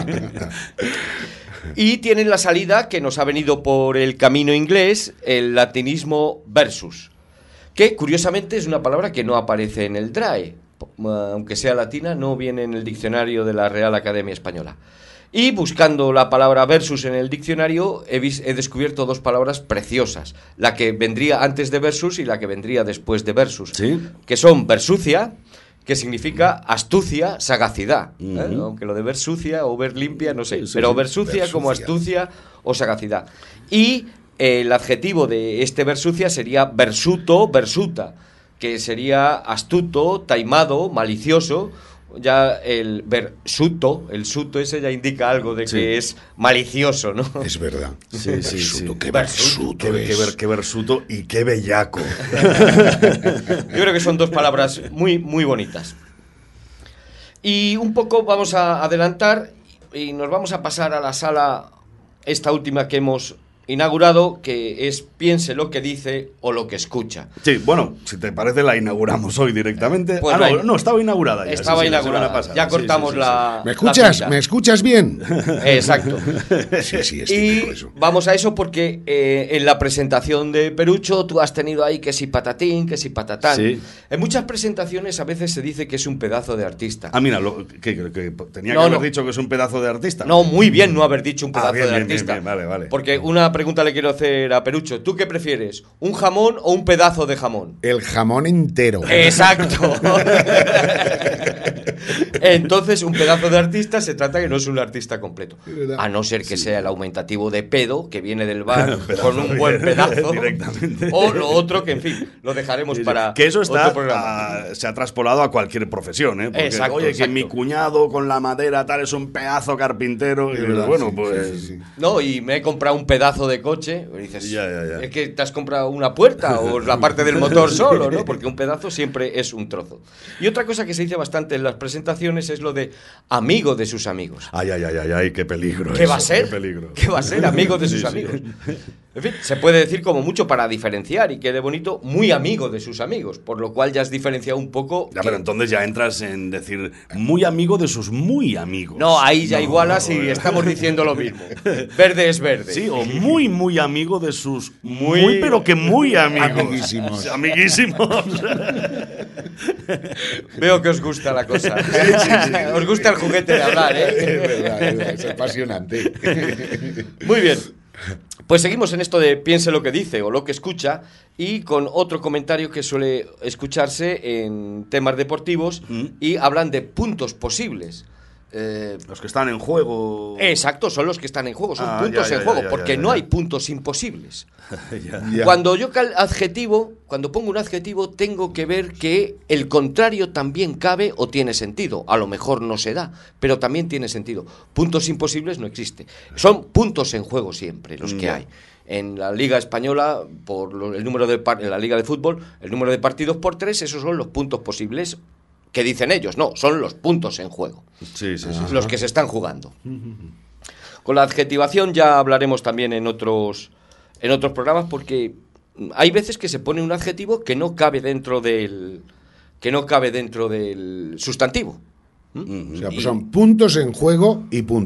Y tienen la salida que nos ha venido por el camino inglés, el latinismo versus, que curiosamente es una palabra que no aparece en el D R A E, aunque sea latina, no viene en el diccionario de la Real Academia Española. Y buscando la palabra versus en el diccionario he, vis- he descubierto dos palabras preciosas, la que vendría antes de versus y la que vendría después de versus, ¿Sí? que son versucia, que significa astucia, sagacidad, ¿eh? Ujú. Aunque lo de ver sucia o ver limpia, no sé, Sí, sí, pero sí. versucia como Versucia. astucia o sagacidad. Y eh, el adjetivo de este versucia sería versuto, versuta, que sería astuto, taimado, malicioso. Ya el versuto, el suto ese ya indica algo de Sí. que es malicioso, ¿no? Es verdad. Sí, sí, sí. Versuto, qué Versuto. versuto Qué, qué, es. ver- qué versuto y qué bellaco. Yo creo que son dos palabras muy, muy bonitas. Y un poco vamos a adelantar y nos vamos a pasar a la sala, esta última que hemos inaugurado, que es piense lo que dice o lo que escucha. Sí, bueno, si te parece la inauguramos hoy directamente. Pues ah, la no, in- no, estaba inaugurada ya. Estaba sí, sí, la inaugurada. semana pasada. Ya Sí, cortamos sí, sí, la... ¿Me la escuchas? cinta. ¿Me escuchas bien? Exacto. Sí, sí, es Y típico eso. vamos a eso porque eh, en la presentación de Perucho tú has tenido ahí que si patatín, que si patatán. Sí. En muchas presentaciones a veces se dice que es un pedazo de artista. Ah, mira, lo, que, que- que tenía No, que haber no. dicho que es un pedazo de artista. No, muy bien no haber dicho un Ah, pedazo bien, de bien, bien, artista. bien, vale, vale. Porque una pregunta le quiero hacer a Perucho. ¿Tú qué prefieres? ¿Un jamón o un pedazo de jamón? El jamón entero. Exacto. Entonces, un pedazo de artista se trata que no es un artista completo. ¿Verdad? A no ser que sea el aumentativo de pedo que viene del bar Pedazo con un bien, buen pedazo. directamente. O lo otro que, en fin, lo dejaremos Sí, sí. para que eso está otro programa. ah, se ha traspolado a cualquier profesión, ¿eh? Porque, Exacto, oye, exacto. que mi cuñado con la madera tal es un pedazo carpintero. Y Es dices, verdad, bueno, sí, pues. sí, sí, sí. No, y me he comprado un pedazo de coche. Y dices, Ya, ya, ya. es que te has comprado una puerta o la parte del motor solo, ¿no? Porque un pedazo siempre es un trozo. Y otra cosa que se dice bastante en las presentaciones es lo de amigo de sus amigos. Ay, ay, ay, ay, ay, qué peligro. ¿Qué eso, va a ser? Qué peligro. ¿Qué va a ser? Amigo de sus Sí, sí. amigos. En fin, se puede decir como mucho para diferenciar y quede bonito, muy amigo de sus amigos, por lo cual ya has diferenciado un poco. Ya, que- pero entonces ya entras en decir muy amigo de sus muy amigos. No, ahí ya No, igualas y no. estamos diciendo lo mismo. Verde es verde. Sí, o muy, muy amigo de sus muy, Muy- pero que muy amigos. Amiguísimos. Amiguísimos. Veo que os gusta la cosa. Os gusta el juguete de hablar, Es ¿eh? verdad, es verdad, es apasionante. Muy bien. Pues seguimos en esto de piense lo que dice o lo que escucha y con otro comentario que suele escucharse en temas deportivos Mm. y hablan de puntos posibles. Eh, Los que están en juego. exacto, son los que están en juego, son Ah, puntos ya, ya, en juego, ya, ya, porque ya, no ya. hay puntos imposibles. Ya. Ya. Cuando yo cal adjetivo, cuando pongo un adjetivo, tengo que ver que el contrario también cabe o tiene sentido. A lo mejor no se da, pero también tiene sentido. Puntos imposibles no existe. Son puntos en juego siempre los que Ya. hay. En la Liga Española, por lo- el número de par- en la Liga de Fútbol, el número de partidos por tres, esos son los puntos posibles que dicen ellos. No, son los puntos en juego, Sí, sí, sí. los que se están jugando. Con la adjetivación ya hablaremos también en otros, en otros programas, porque hay veces que se pone un adjetivo que no cabe dentro del, que no cabe dentro del sustantivo. O sea, pues son puntos en juego y punto.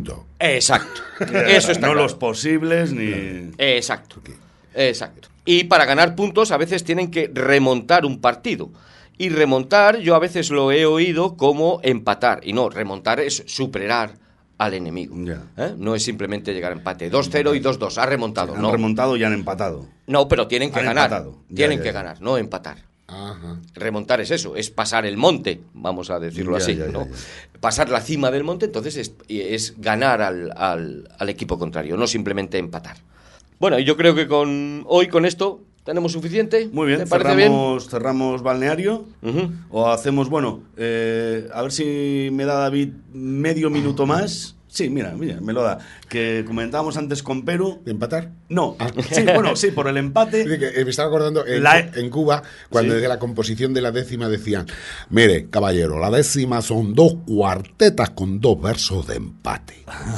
Exacto. Eso está no claro. los posibles ni... Exacto. Exacto. Y para ganar puntos a veces tienen que remontar un partido. Y remontar yo a veces lo he oído como empatar. Y no, remontar es superar al enemigo. ¿Eh? No es simplemente llegar a empate. dos cero y dos dos. Ha remontado. Sí, han no. remontado y han empatado. No, pero tienen que Han ganar. empatado. Ya, Tienen ya, que ya. ganar, no empatar. Ajá. Remontar es eso, es pasar el monte, vamos a decirlo Ya, así, ya, ya, ¿no? ya. Pasar la cima del monte, entonces es, es ganar al, al, al equipo contrario, no simplemente empatar. Bueno, y yo creo que con hoy con esto tenemos suficiente. Muy bien, ¿Te parece bien? cerramos, cerramos balneario. Uh-huh. O hacemos, bueno, eh, a ver si me da David medio minuto más. Sí, mira, mira, me lo da. Que comentábamos antes con Perú. ¿De empatar? No, sí, bueno, sí, por el empate. Dice que, eh, me estaba acordando en, La- en Cuba, cuando Sí. desde la composición de la décima decían: mire, caballero, la décima son dos cuartetas con dos versos de empate.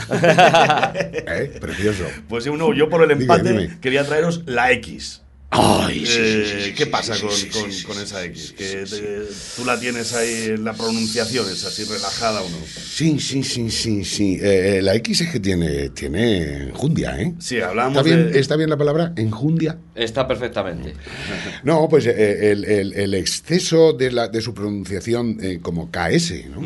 ¿Eh? Precioso. Pues sí, no, yo por el Dime, empate dime. quería traeros la X. Ay, sí, Eh, sí, sí, sí, ¿Qué sí, pasa sí, con, sí, con- sí, con sí, esa sí, X? sí, Que sí, te- tú la tienes ahí en la pronunciación, es así relajada o no. Sí, sí, sí, sí, sí. Eh, eh, la X es que tiene, tiene enjundia, ¿eh? Sí, hablamos ¿Está bien, de... ¿Está bien la palabra enjundia? Está perfectamente. No, pues eh, el, el- el exceso de, la, de su pronunciación eh, como K S, ¿no?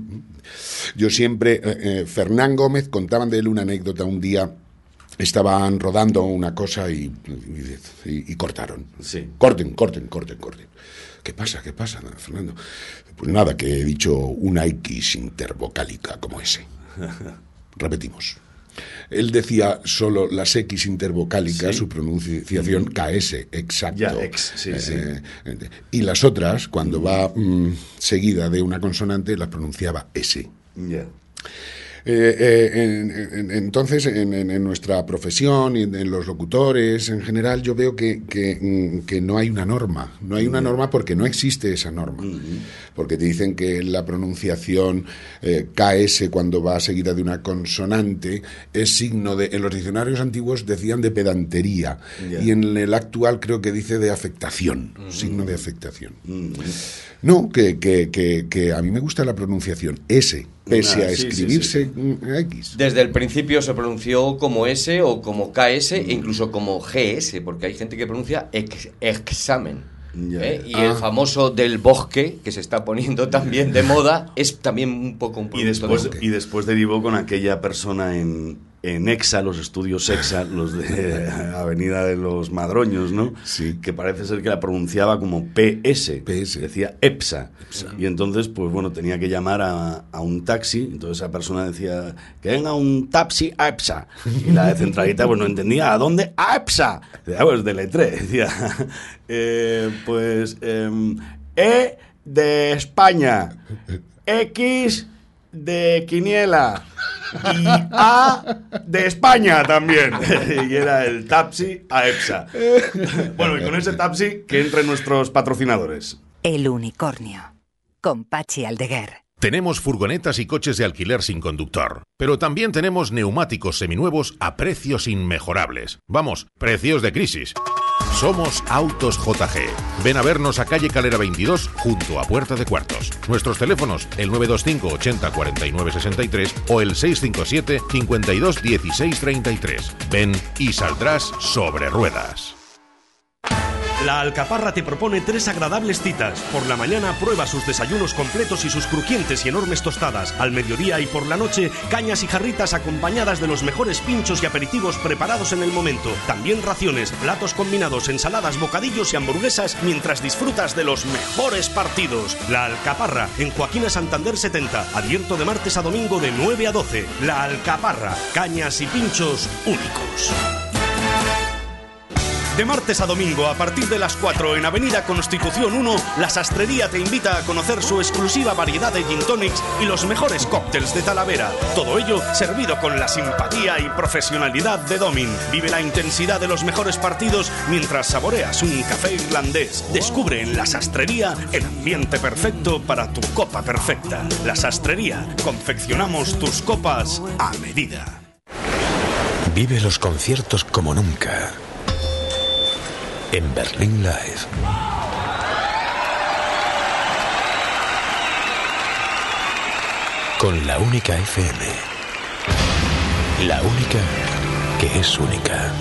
Yo siempre, eh, eh, Fernán Gómez, contaban de él una anécdota un día. Estaban rodando una cosa y, y, y- y cortaron. Sí. Corten, corten, corten, corten. ¿Qué pasa? ¿Qué pasa, Fernando? Pues nada, que he dicho una X intervocálica como ese. Repetimos. Él decía solo las X intervocálicas, Sí. su pronunciación K S, exacto. Ya, ex, sí, sí. Eh, y las otras, cuando va mm, seguida de una consonante, las pronunciaba S. Ya. Eh, eh, en- en- entonces, en, en- en nuestra profesión y en, en los locutores en general, yo veo que, que, mm, que no hay una norma. No hay una norma porque no existe esa norma. Porque te dicen que la pronunciación eh, K S cuando va seguida de una consonante es signo de... En los diccionarios antiguos decían de pedantería. Ya. Y en el actual creo que dice de afectación. Signo de afectación. No, que, que, que, que a mí me gusta la pronunciación S, pese Ah, a sí, sí, escribirse sí. mm, X. Desde el principio se pronunció como S o como K S e incluso como G S, porque hay gente que pronuncia ex- examen. Ya. ¿eh? Y Ah. el famoso del bosque, que se está poniendo también de moda, es también un poco un Y producto después, de... y después derivó con aquella persona en, en EXA, los estudios EXA, los de Avenida de los Madroños, ¿no? Sí. Que parece ser que la pronunciaba como P S. P S. Decía EPSA. Y entonces, pues bueno, tenía que llamar a, a un taxi. Entonces esa persona decía, que venga un taxi a EPSA. Y la de centralita, pues no entendía, ¿a dónde? ¡A EPSA! Decía, pues de letré. Decía, eh, pues, em, E de España, X de Quiniela y A de España también. Y era el taxi a EPSA. Bueno, y con ese taxi que entren nuestros patrocinadores. El unicornio. Con Pachi Aldeguer. Tenemos furgonetas y coches de alquiler sin conductor, pero también tenemos neumáticos seminuevos a precios inmejorables. Vamos, precios de crisis. Somos Autos J G. Ven a vernos a calle Calera veintidós, junto a Puerta de Cuartos. Nuestros teléfonos, el nueve dos cinco ochenta cuarenta y nueve sesenta y tres o el seis cinco siete cincuenta y dos dieciséis treinta y tres. Ven y saldrás sobre ruedas. La Alcaparra te propone tres agradables citas. Por la mañana prueba sus desayunos completos y sus crujientes y enormes tostadas. Al mediodía y por la noche, cañas y jarritas acompañadas de los mejores pinchos y aperitivos preparados en el momento. También raciones, platos combinados, ensaladas, bocadillos y hamburguesas mientras disfrutas de los mejores partidos. La Alcaparra, en Joaquina Santander setenta. Abierto de martes a domingo de nueve a doce. La Alcaparra, cañas y pinchos únicos. De martes a domingo, a partir de las cuatro, en Avenida Constitución uno, La Sastrería te invita a conocer su exclusiva variedad de gin tonics y los mejores cócteles de Talavera. Todo ello servido con la simpatía y profesionalidad de Domin. Vive la intensidad de los mejores partidos mientras saboreas un café irlandés. Descubre en La Sastrería el ambiente perfecto para tu copa perfecta. La Sastrería, confeccionamos tus copas a medida. Vive los conciertos como nunca. En Berlín Live. Con la única F M. La única que es única.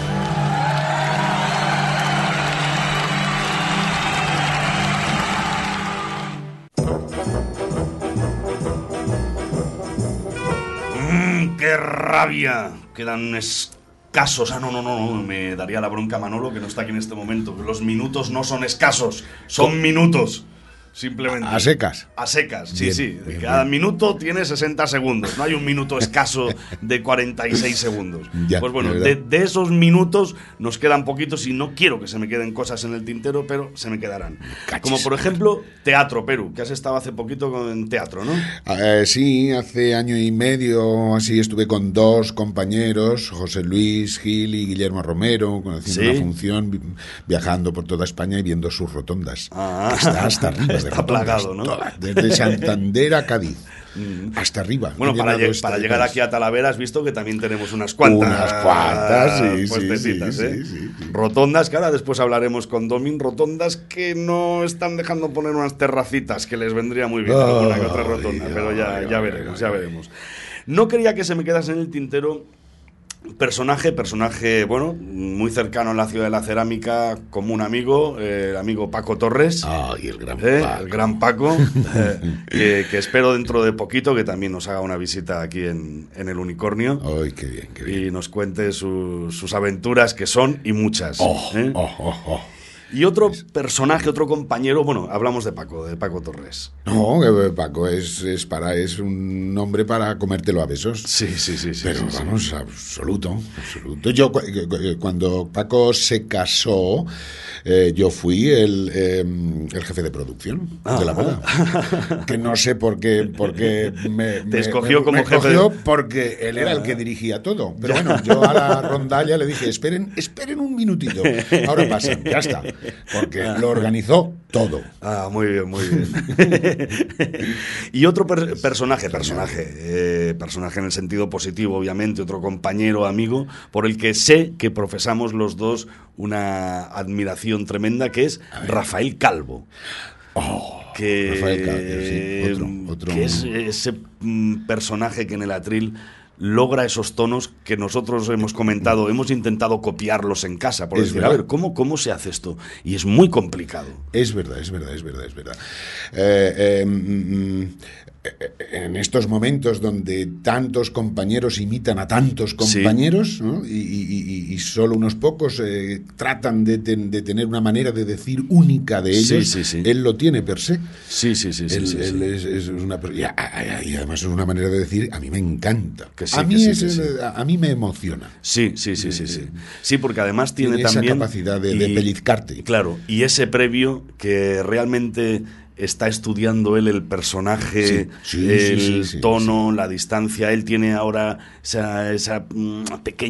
Mmm, ¡qué rabia! Quedan escasos. Ah, no, no, no, no. Me daría la bronca Manolo, que no está aquí en este momento. Los minutos no son escasos, son minutos. Simplemente. A secas. A secas, sí, Bien, sí. bien, Cada bien. minuto tiene sesenta segundos. No hay un minuto escaso de cuarenta y seis segundos. Ya, pues bueno, de de, verdad. de esos minutos nos quedan poquitos y no quiero que se me queden cosas en el tintero, pero se me quedarán. Cachis. Como por ejemplo, teatro, Perú, que has estado hace poquito con teatro, ¿no? Eh, sí, hace año y medio así estuve con dos compañeros, José Luis Gil y Guillermo Romero, haciendo ¿Sí? una función, vi- viajando por toda España y viendo sus rotondas. Ah. Está hasta arriba de Está rotondas, plagado, ¿no? todas, desde Santander a Cádiz, hasta arriba. Bueno, He para, llenado lle- este para de llegar cosas. aquí a Talavera has visto que también tenemos unas cuantas. Unas cuantas, sí, sí, puestecitas, sí, ¿eh? sí, sí, sí. Rotondas, que ahora después hablaremos con Domin, rotondas que no están dejando poner unas terracitas, que les vendría muy bien alguna que otra rotonda, Ay, pero ya, ay, ya ay, veremos, ay, ya ay. veremos. No quería que se me quedase en el tintero personaje, personaje, bueno, muy cercano en la ciudad de la cerámica, como un amigo, eh, el amigo Paco Torres. Ay, el gran ¿eh? Paco. El gran Paco, eh, que, que espero dentro de poquito que también nos haga una visita aquí en, en el Unicornio. Ay, qué bien, qué bien. Y nos cuente su- sus aventuras, que son y muchas. Oh, ¿eh? oh, oh, oh. Y otro personaje, otro compañero, bueno, hablamos de Paco, de Paco Torres. No, eh, Paco es, es para es un nombre para comértelo a besos. Sí, sí, sí, sí. Pero sí, sí. vamos, absoluto, absoluto. Yo cu- cu- cu- cuando Paco se casó, eh, yo fui el, eh, el jefe de producción de la boda. Que no sé por qué, por qué me, me- escogió me- como me jefe escogió de- porque él era el que dirigía todo. Pero bueno, yo a la rondalla le dije, esperen, esperen un minutito. Ahora pasan, ya está. Porque lo organizó todo. Ah, muy bien, muy bien. Y otro per- personaje, personaje, eh, personaje en el sentido positivo, obviamente, otro compañero, amigo, por el que sé que profesamos los dos una admiración tremenda, que es Rafael Calvo. Oh, que, Rafael Calvo, sí, otro, otro. que es ese mm, personaje que en el atril logra esos tonos que nosotros hemos comentado, hemos intentado copiarlos en casa, por Es decir, verdad. a ver, ¿cómo, ¿cómo se hace esto? Y es muy complicado. Es verdad, es verdad, es verdad, es verdad. Eh, eh, mm, mm, en estos momentos donde tantos compañeros imitan a tantos compañeros, ¿no? y, y- y- y solo unos pocos eh, tratan de, ten- de tener una manera de decir única de Sí, ellos, sí, sí. él lo tiene per se. Sí, sí, sí, sí. Él- sí, sí. él es, es una per- y, a- a- y además es una manera de decir, a mí me encanta. Que sí, a, que mí sí, es, que sí. a, a mí me emociona. Sí, sí, sí, sí, sí. Sí, porque además tiene, Tiene esa también capacidad de- de pellizcarte. Claro, y ese previo que realmente está estudiando él el personaje, Sí, sí, el sí, sí, sí, tono, la distancia. Él tiene ahora esa, esa mm,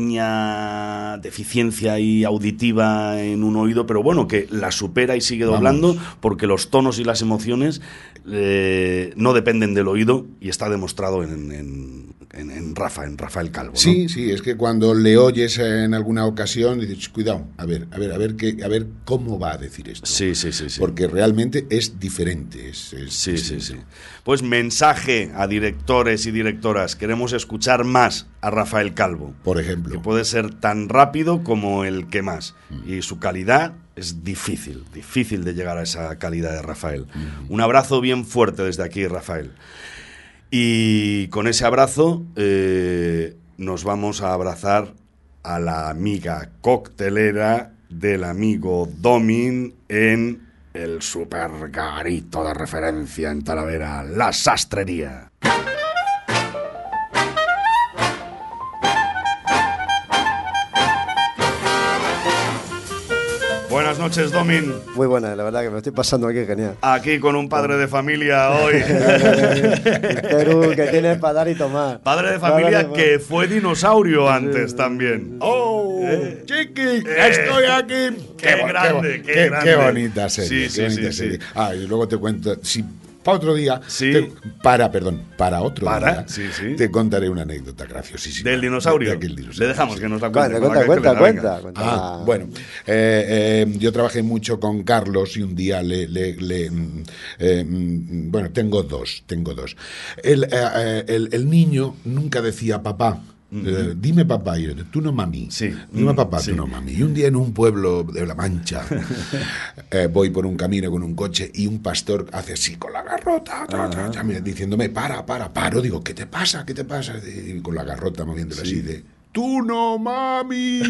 pequeña deficiencia ahí auditiva en un oído, pero bueno, que la supera y sigue doblando, Vamos. porque los tonos y las emociones eh, no dependen del oído, y está demostrado en, en, en, en Rafa, en Rafael Calvo, ¿no? Sí, sí, es que cuando le oyes en alguna ocasión dices, cuidado, a ver, a ver, a ver qué, a ver cómo va a decir esto. Sí, sí, sí, sí. Porque realmente es diferente. Es, es Sí, sí, distinto. sí. Pues mensaje a directores y directoras. Queremos escuchar más a Rafael Calvo, Por que ejemplo. puede ser tan rápido como el que más. Y su calidad es difícil, difícil de llegar a esa calidad de Rafael. Un abrazo bien fuerte desde aquí, Rafael. Y con ese abrazo eh, nos vamos a abrazar a la amiga coctelera del amigo Domin en el super garito de referencia en Talavera, La Sastrería. Buenas noches, Domin. Muy buena, la verdad que me lo estoy pasando aquí genial. Aquí con un padre de familia hoy. Perú, que tiene para dar y tomar. Padre de familia que fue dinosaurio antes también. ¡Oh! Eh. ¡Chiqui! ¡Estoy aquí! Qué bo- grande, bo- qué qué, grande. qué bonita serie. Sí, qué sí, bonita sí, serie. sí. Ah, y luego te cuento. Si para otro día. Sí. te- para, perdón, para otro Para, día. sí, sí. Te contaré una anécdota graciosísima. Del dinosaurio. De aquel dinosaurio, Le dejamos sí. que nos la cuente. Cuenta, con la cuenta, coctelera, cuenta, venga. cuenta. Ah, bueno, eh, eh, yo trabajé mucho con Carlos y un día le, le, le, mm, eh, mm, bueno, tengo dos, tengo dos. El, eh, eh, el, el niño nunca decía papá, Eh, dime papá, y yo, tú no mami. Sí. Dime papá, Sí. tú no mami. Y un día en un pueblo de La Mancha eh, voy por un camino con un coche y un pastor hace así con la garrota, tra, tra, tra, me- diciéndome, para, para, paro. Digo, ¿qué te pasa? ¿Qué te pasa? Y con la garrota moviéndola así de, tú no mami.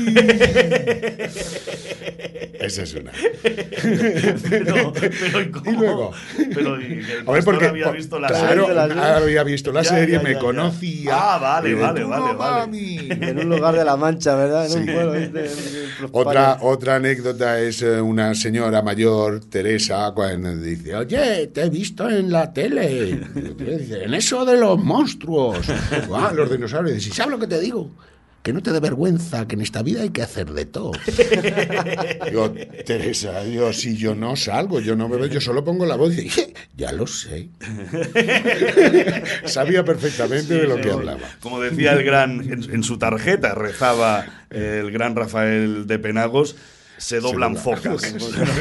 Esa es una. pero, pero ¿y cómo? Y luego. Pero ¿y el A ver, pastor porque había por- visto la claro, serie? había visto la Ya, serie, ya, me ya, ya. conocía. Ah, vale, Y de, vale, "Tú vale, no, vale. mami". En un lugar de La Mancha, ¿verdad? En Sí. un pueblo, ¿viste? Los Otra, padres. otra anécdota es eh, una señora mayor, Teresa, cuando dice, oye, te he visto en la tele, Dice, en eso de los monstruos, ah, los dinosaurios, y ¿sabes lo que te digo? Que no te dé vergüenza, que en esta vida hay que hacer de todo. Digo, Teresa, yo si yo no salgo, yo no me veo, yo solo pongo la voz y dice, ya lo sé. Sabía perfectamente Sí, de lo sí, que sí. hablaba. Como decía el gran, en, en su tarjeta rezaba el gran Rafael de Penagos, se doblan dobla. focas.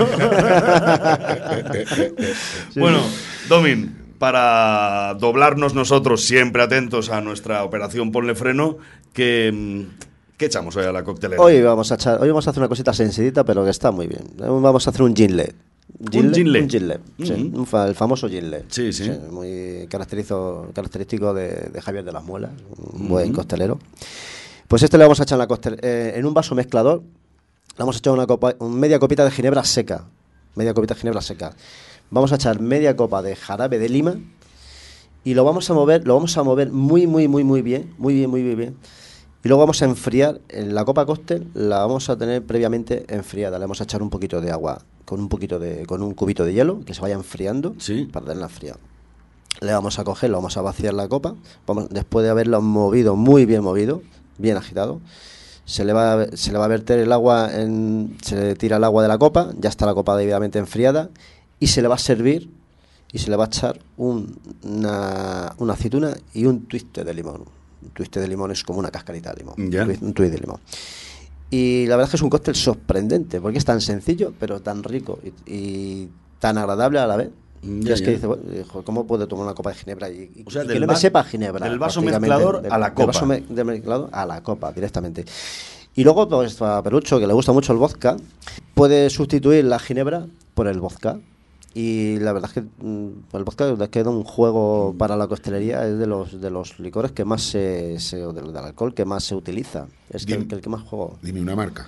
Bueno, Domin, para doblarnos nosotros siempre atentos a nuestra operación Ponle Freno, ¿qué, qué echamos hoy a la coctelera? Hoy vamos a echar, hoy vamos a hacer una cosita sencillita, pero que está muy bien. Vamos a hacer un ginlet. ¿Un ginlet? Un ginlet, sí, Ujú. un fa- el famoso ginlet. Sí, sí. muy caracterizo- característico de, de Javier de las Muelas, un Ujú. buen costelero. Pues este le vamos a echar en, la costel- eh, en un vaso mezclador, le vamos a echar una copa, un- media copita de ginebra seca. Media copita de ginebra seca. Vamos a echar media copa de jarabe de lima y lo vamos a mover, lo vamos a mover muy, muy, muy, muy bien, muy bien, muy, muy bien. Y luego vamos a enfriar, en la copa cóctel la vamos a tener previamente enfriada. Le vamos a echar un poquito de agua con un poquito de, con un cubito de hielo que se vaya enfriando para tenerla fría. Le vamos a coger, lo vamos a vaciar la copa, vamos, después de haberlo movido, muy bien movido, bien agitado, se le va a, se le va a verter el agua, en, se le tira el agua de la copa, ya está la copa debidamente enfriada y se le va a servir y se le va a echar un- una, una aceituna y un twist de limón. Un twist de limón es como una cascarita de limón, Ya. un twist- un twist de limón. Y la verdad es que es un cóctel sorprendente, porque es tan sencillo, pero tan rico y, y tan agradable a la vez. Ya, Y es ya. que dice, bueno, hijo, ¿cómo puedo tomar una copa de ginebra y, y- O sea, y del que no me va- sepa ginebra? del vaso prácticamente, mezclador del- a la del copa. vaso me- del mezclador a la copa, directamente. Y luego, pues a Perucho, que le gusta mucho el vodka, puede sustituir la ginebra por el vodka. Y la verdad es que mm, el vodka le queda un juego para la costelería, es de los de los licores que más se, se o del, del alcohol que más se utiliza. Es que Dime- el, que el que más juego. Dime una marca.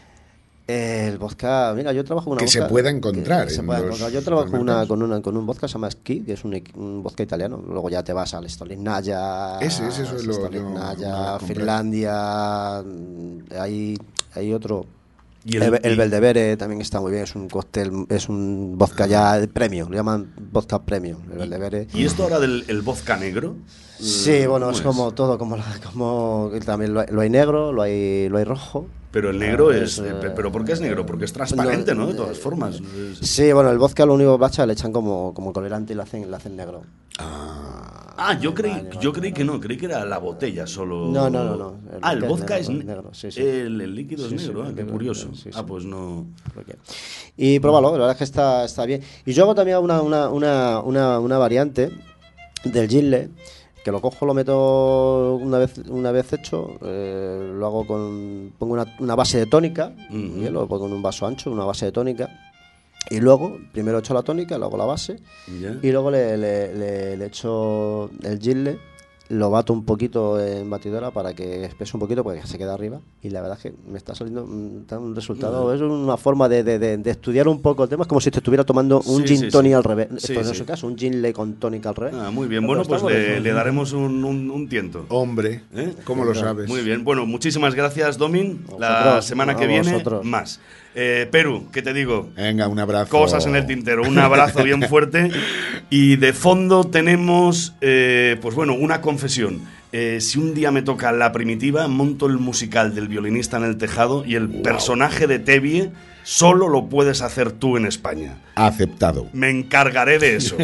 El vodka, mira, yo trabajo con una Que se vodka pueda encontrar que se en pueda los encontrar. Yo trabajo con, una, supermercados. con, una, con un vodka que se llama Ski, que es un, un vodka italiano. Luego ya te vas al Stolichnaya, Ese, ese es lo- Stolichnaya, lo- lo compré. Finlandia, mm, hay, hay otro. Y el, el- el, y- Belvedere también está muy bien, es un cóctel, es un vodka ya de premio, lo llaman vodka premium, el Belvedere. ¿Y esto ahora del el vodka negro? Sí, bueno, ¿Cómo es como todo, como, la- como también lo hay, lo hay negro, lo hay, lo hay rojo. Pero el negro Ah, es... es, eh, eh, ¿Pero por qué es negro? Porque es transparente, ¿no? De todas formas. Es- Sí, bueno, el vodka lo único que pasa le echan como, como colorante y lo hacen, lo hacen negro. Ah, yo creí, yo creí que no, creí que era la botella solo. No, no, no, no. El Ah, el vodka vodka es es negro, ne- negro, sí, sí. El, el líquido Sí, es sí, negro, ah, el qué negro, curioso. sí, sí. Ah, pues no. Y pruébalo, la verdad es que está, está bien. Y yo hago también una, una, una, una, una variante del ginlet, que lo cojo, lo meto una vez una vez hecho, eh, lo hago con... pongo una, una base de tónica, Ujú. bien, lo pongo en un vaso ancho, una base de tónica, y luego, primero echo la tónica, luego la base, Ya. y luego le, le, le, le echo el ginlet, lo bato un poquito en batidora para que espese un poquito, porque se queda arriba. Y la verdad es que me está saliendo un, un resultado. Es una forma de, de, de, de estudiar un poco el tema. Es como si te estuviera tomando un Sí, gin sí, tonic sí. al revés. Sí, Esto en sí. su caso, un gin le con tónica al revés. Ah, muy bien. No, Bueno, pero pues está por le, eso. le daremos un, un- un tiento. Hombre, ¿Eh? ¿cómo lo sabes? Muy bien. Bueno, muchísimas gracias, Domin. La Vosotros, semana que a viene, vosotros. más. Eh, Perú, ¿qué te digo? Venga, un abrazo. Cosas en el tintero. Un abrazo bien fuerte. Y de fondo tenemos, eh, pues bueno, una confesión. Eh, si un día me toca La Primitiva, monto el musical del violinista en el tejado y el personaje de Tevye solo lo puedes hacer tú en España. Aceptado. Me encargaré de eso.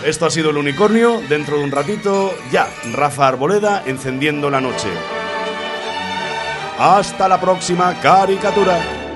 esto ha sido El Unicornio. Dentro de un ratito, ya, Rafa Arboleda encendiendo la noche. Hasta la próxima caricatura.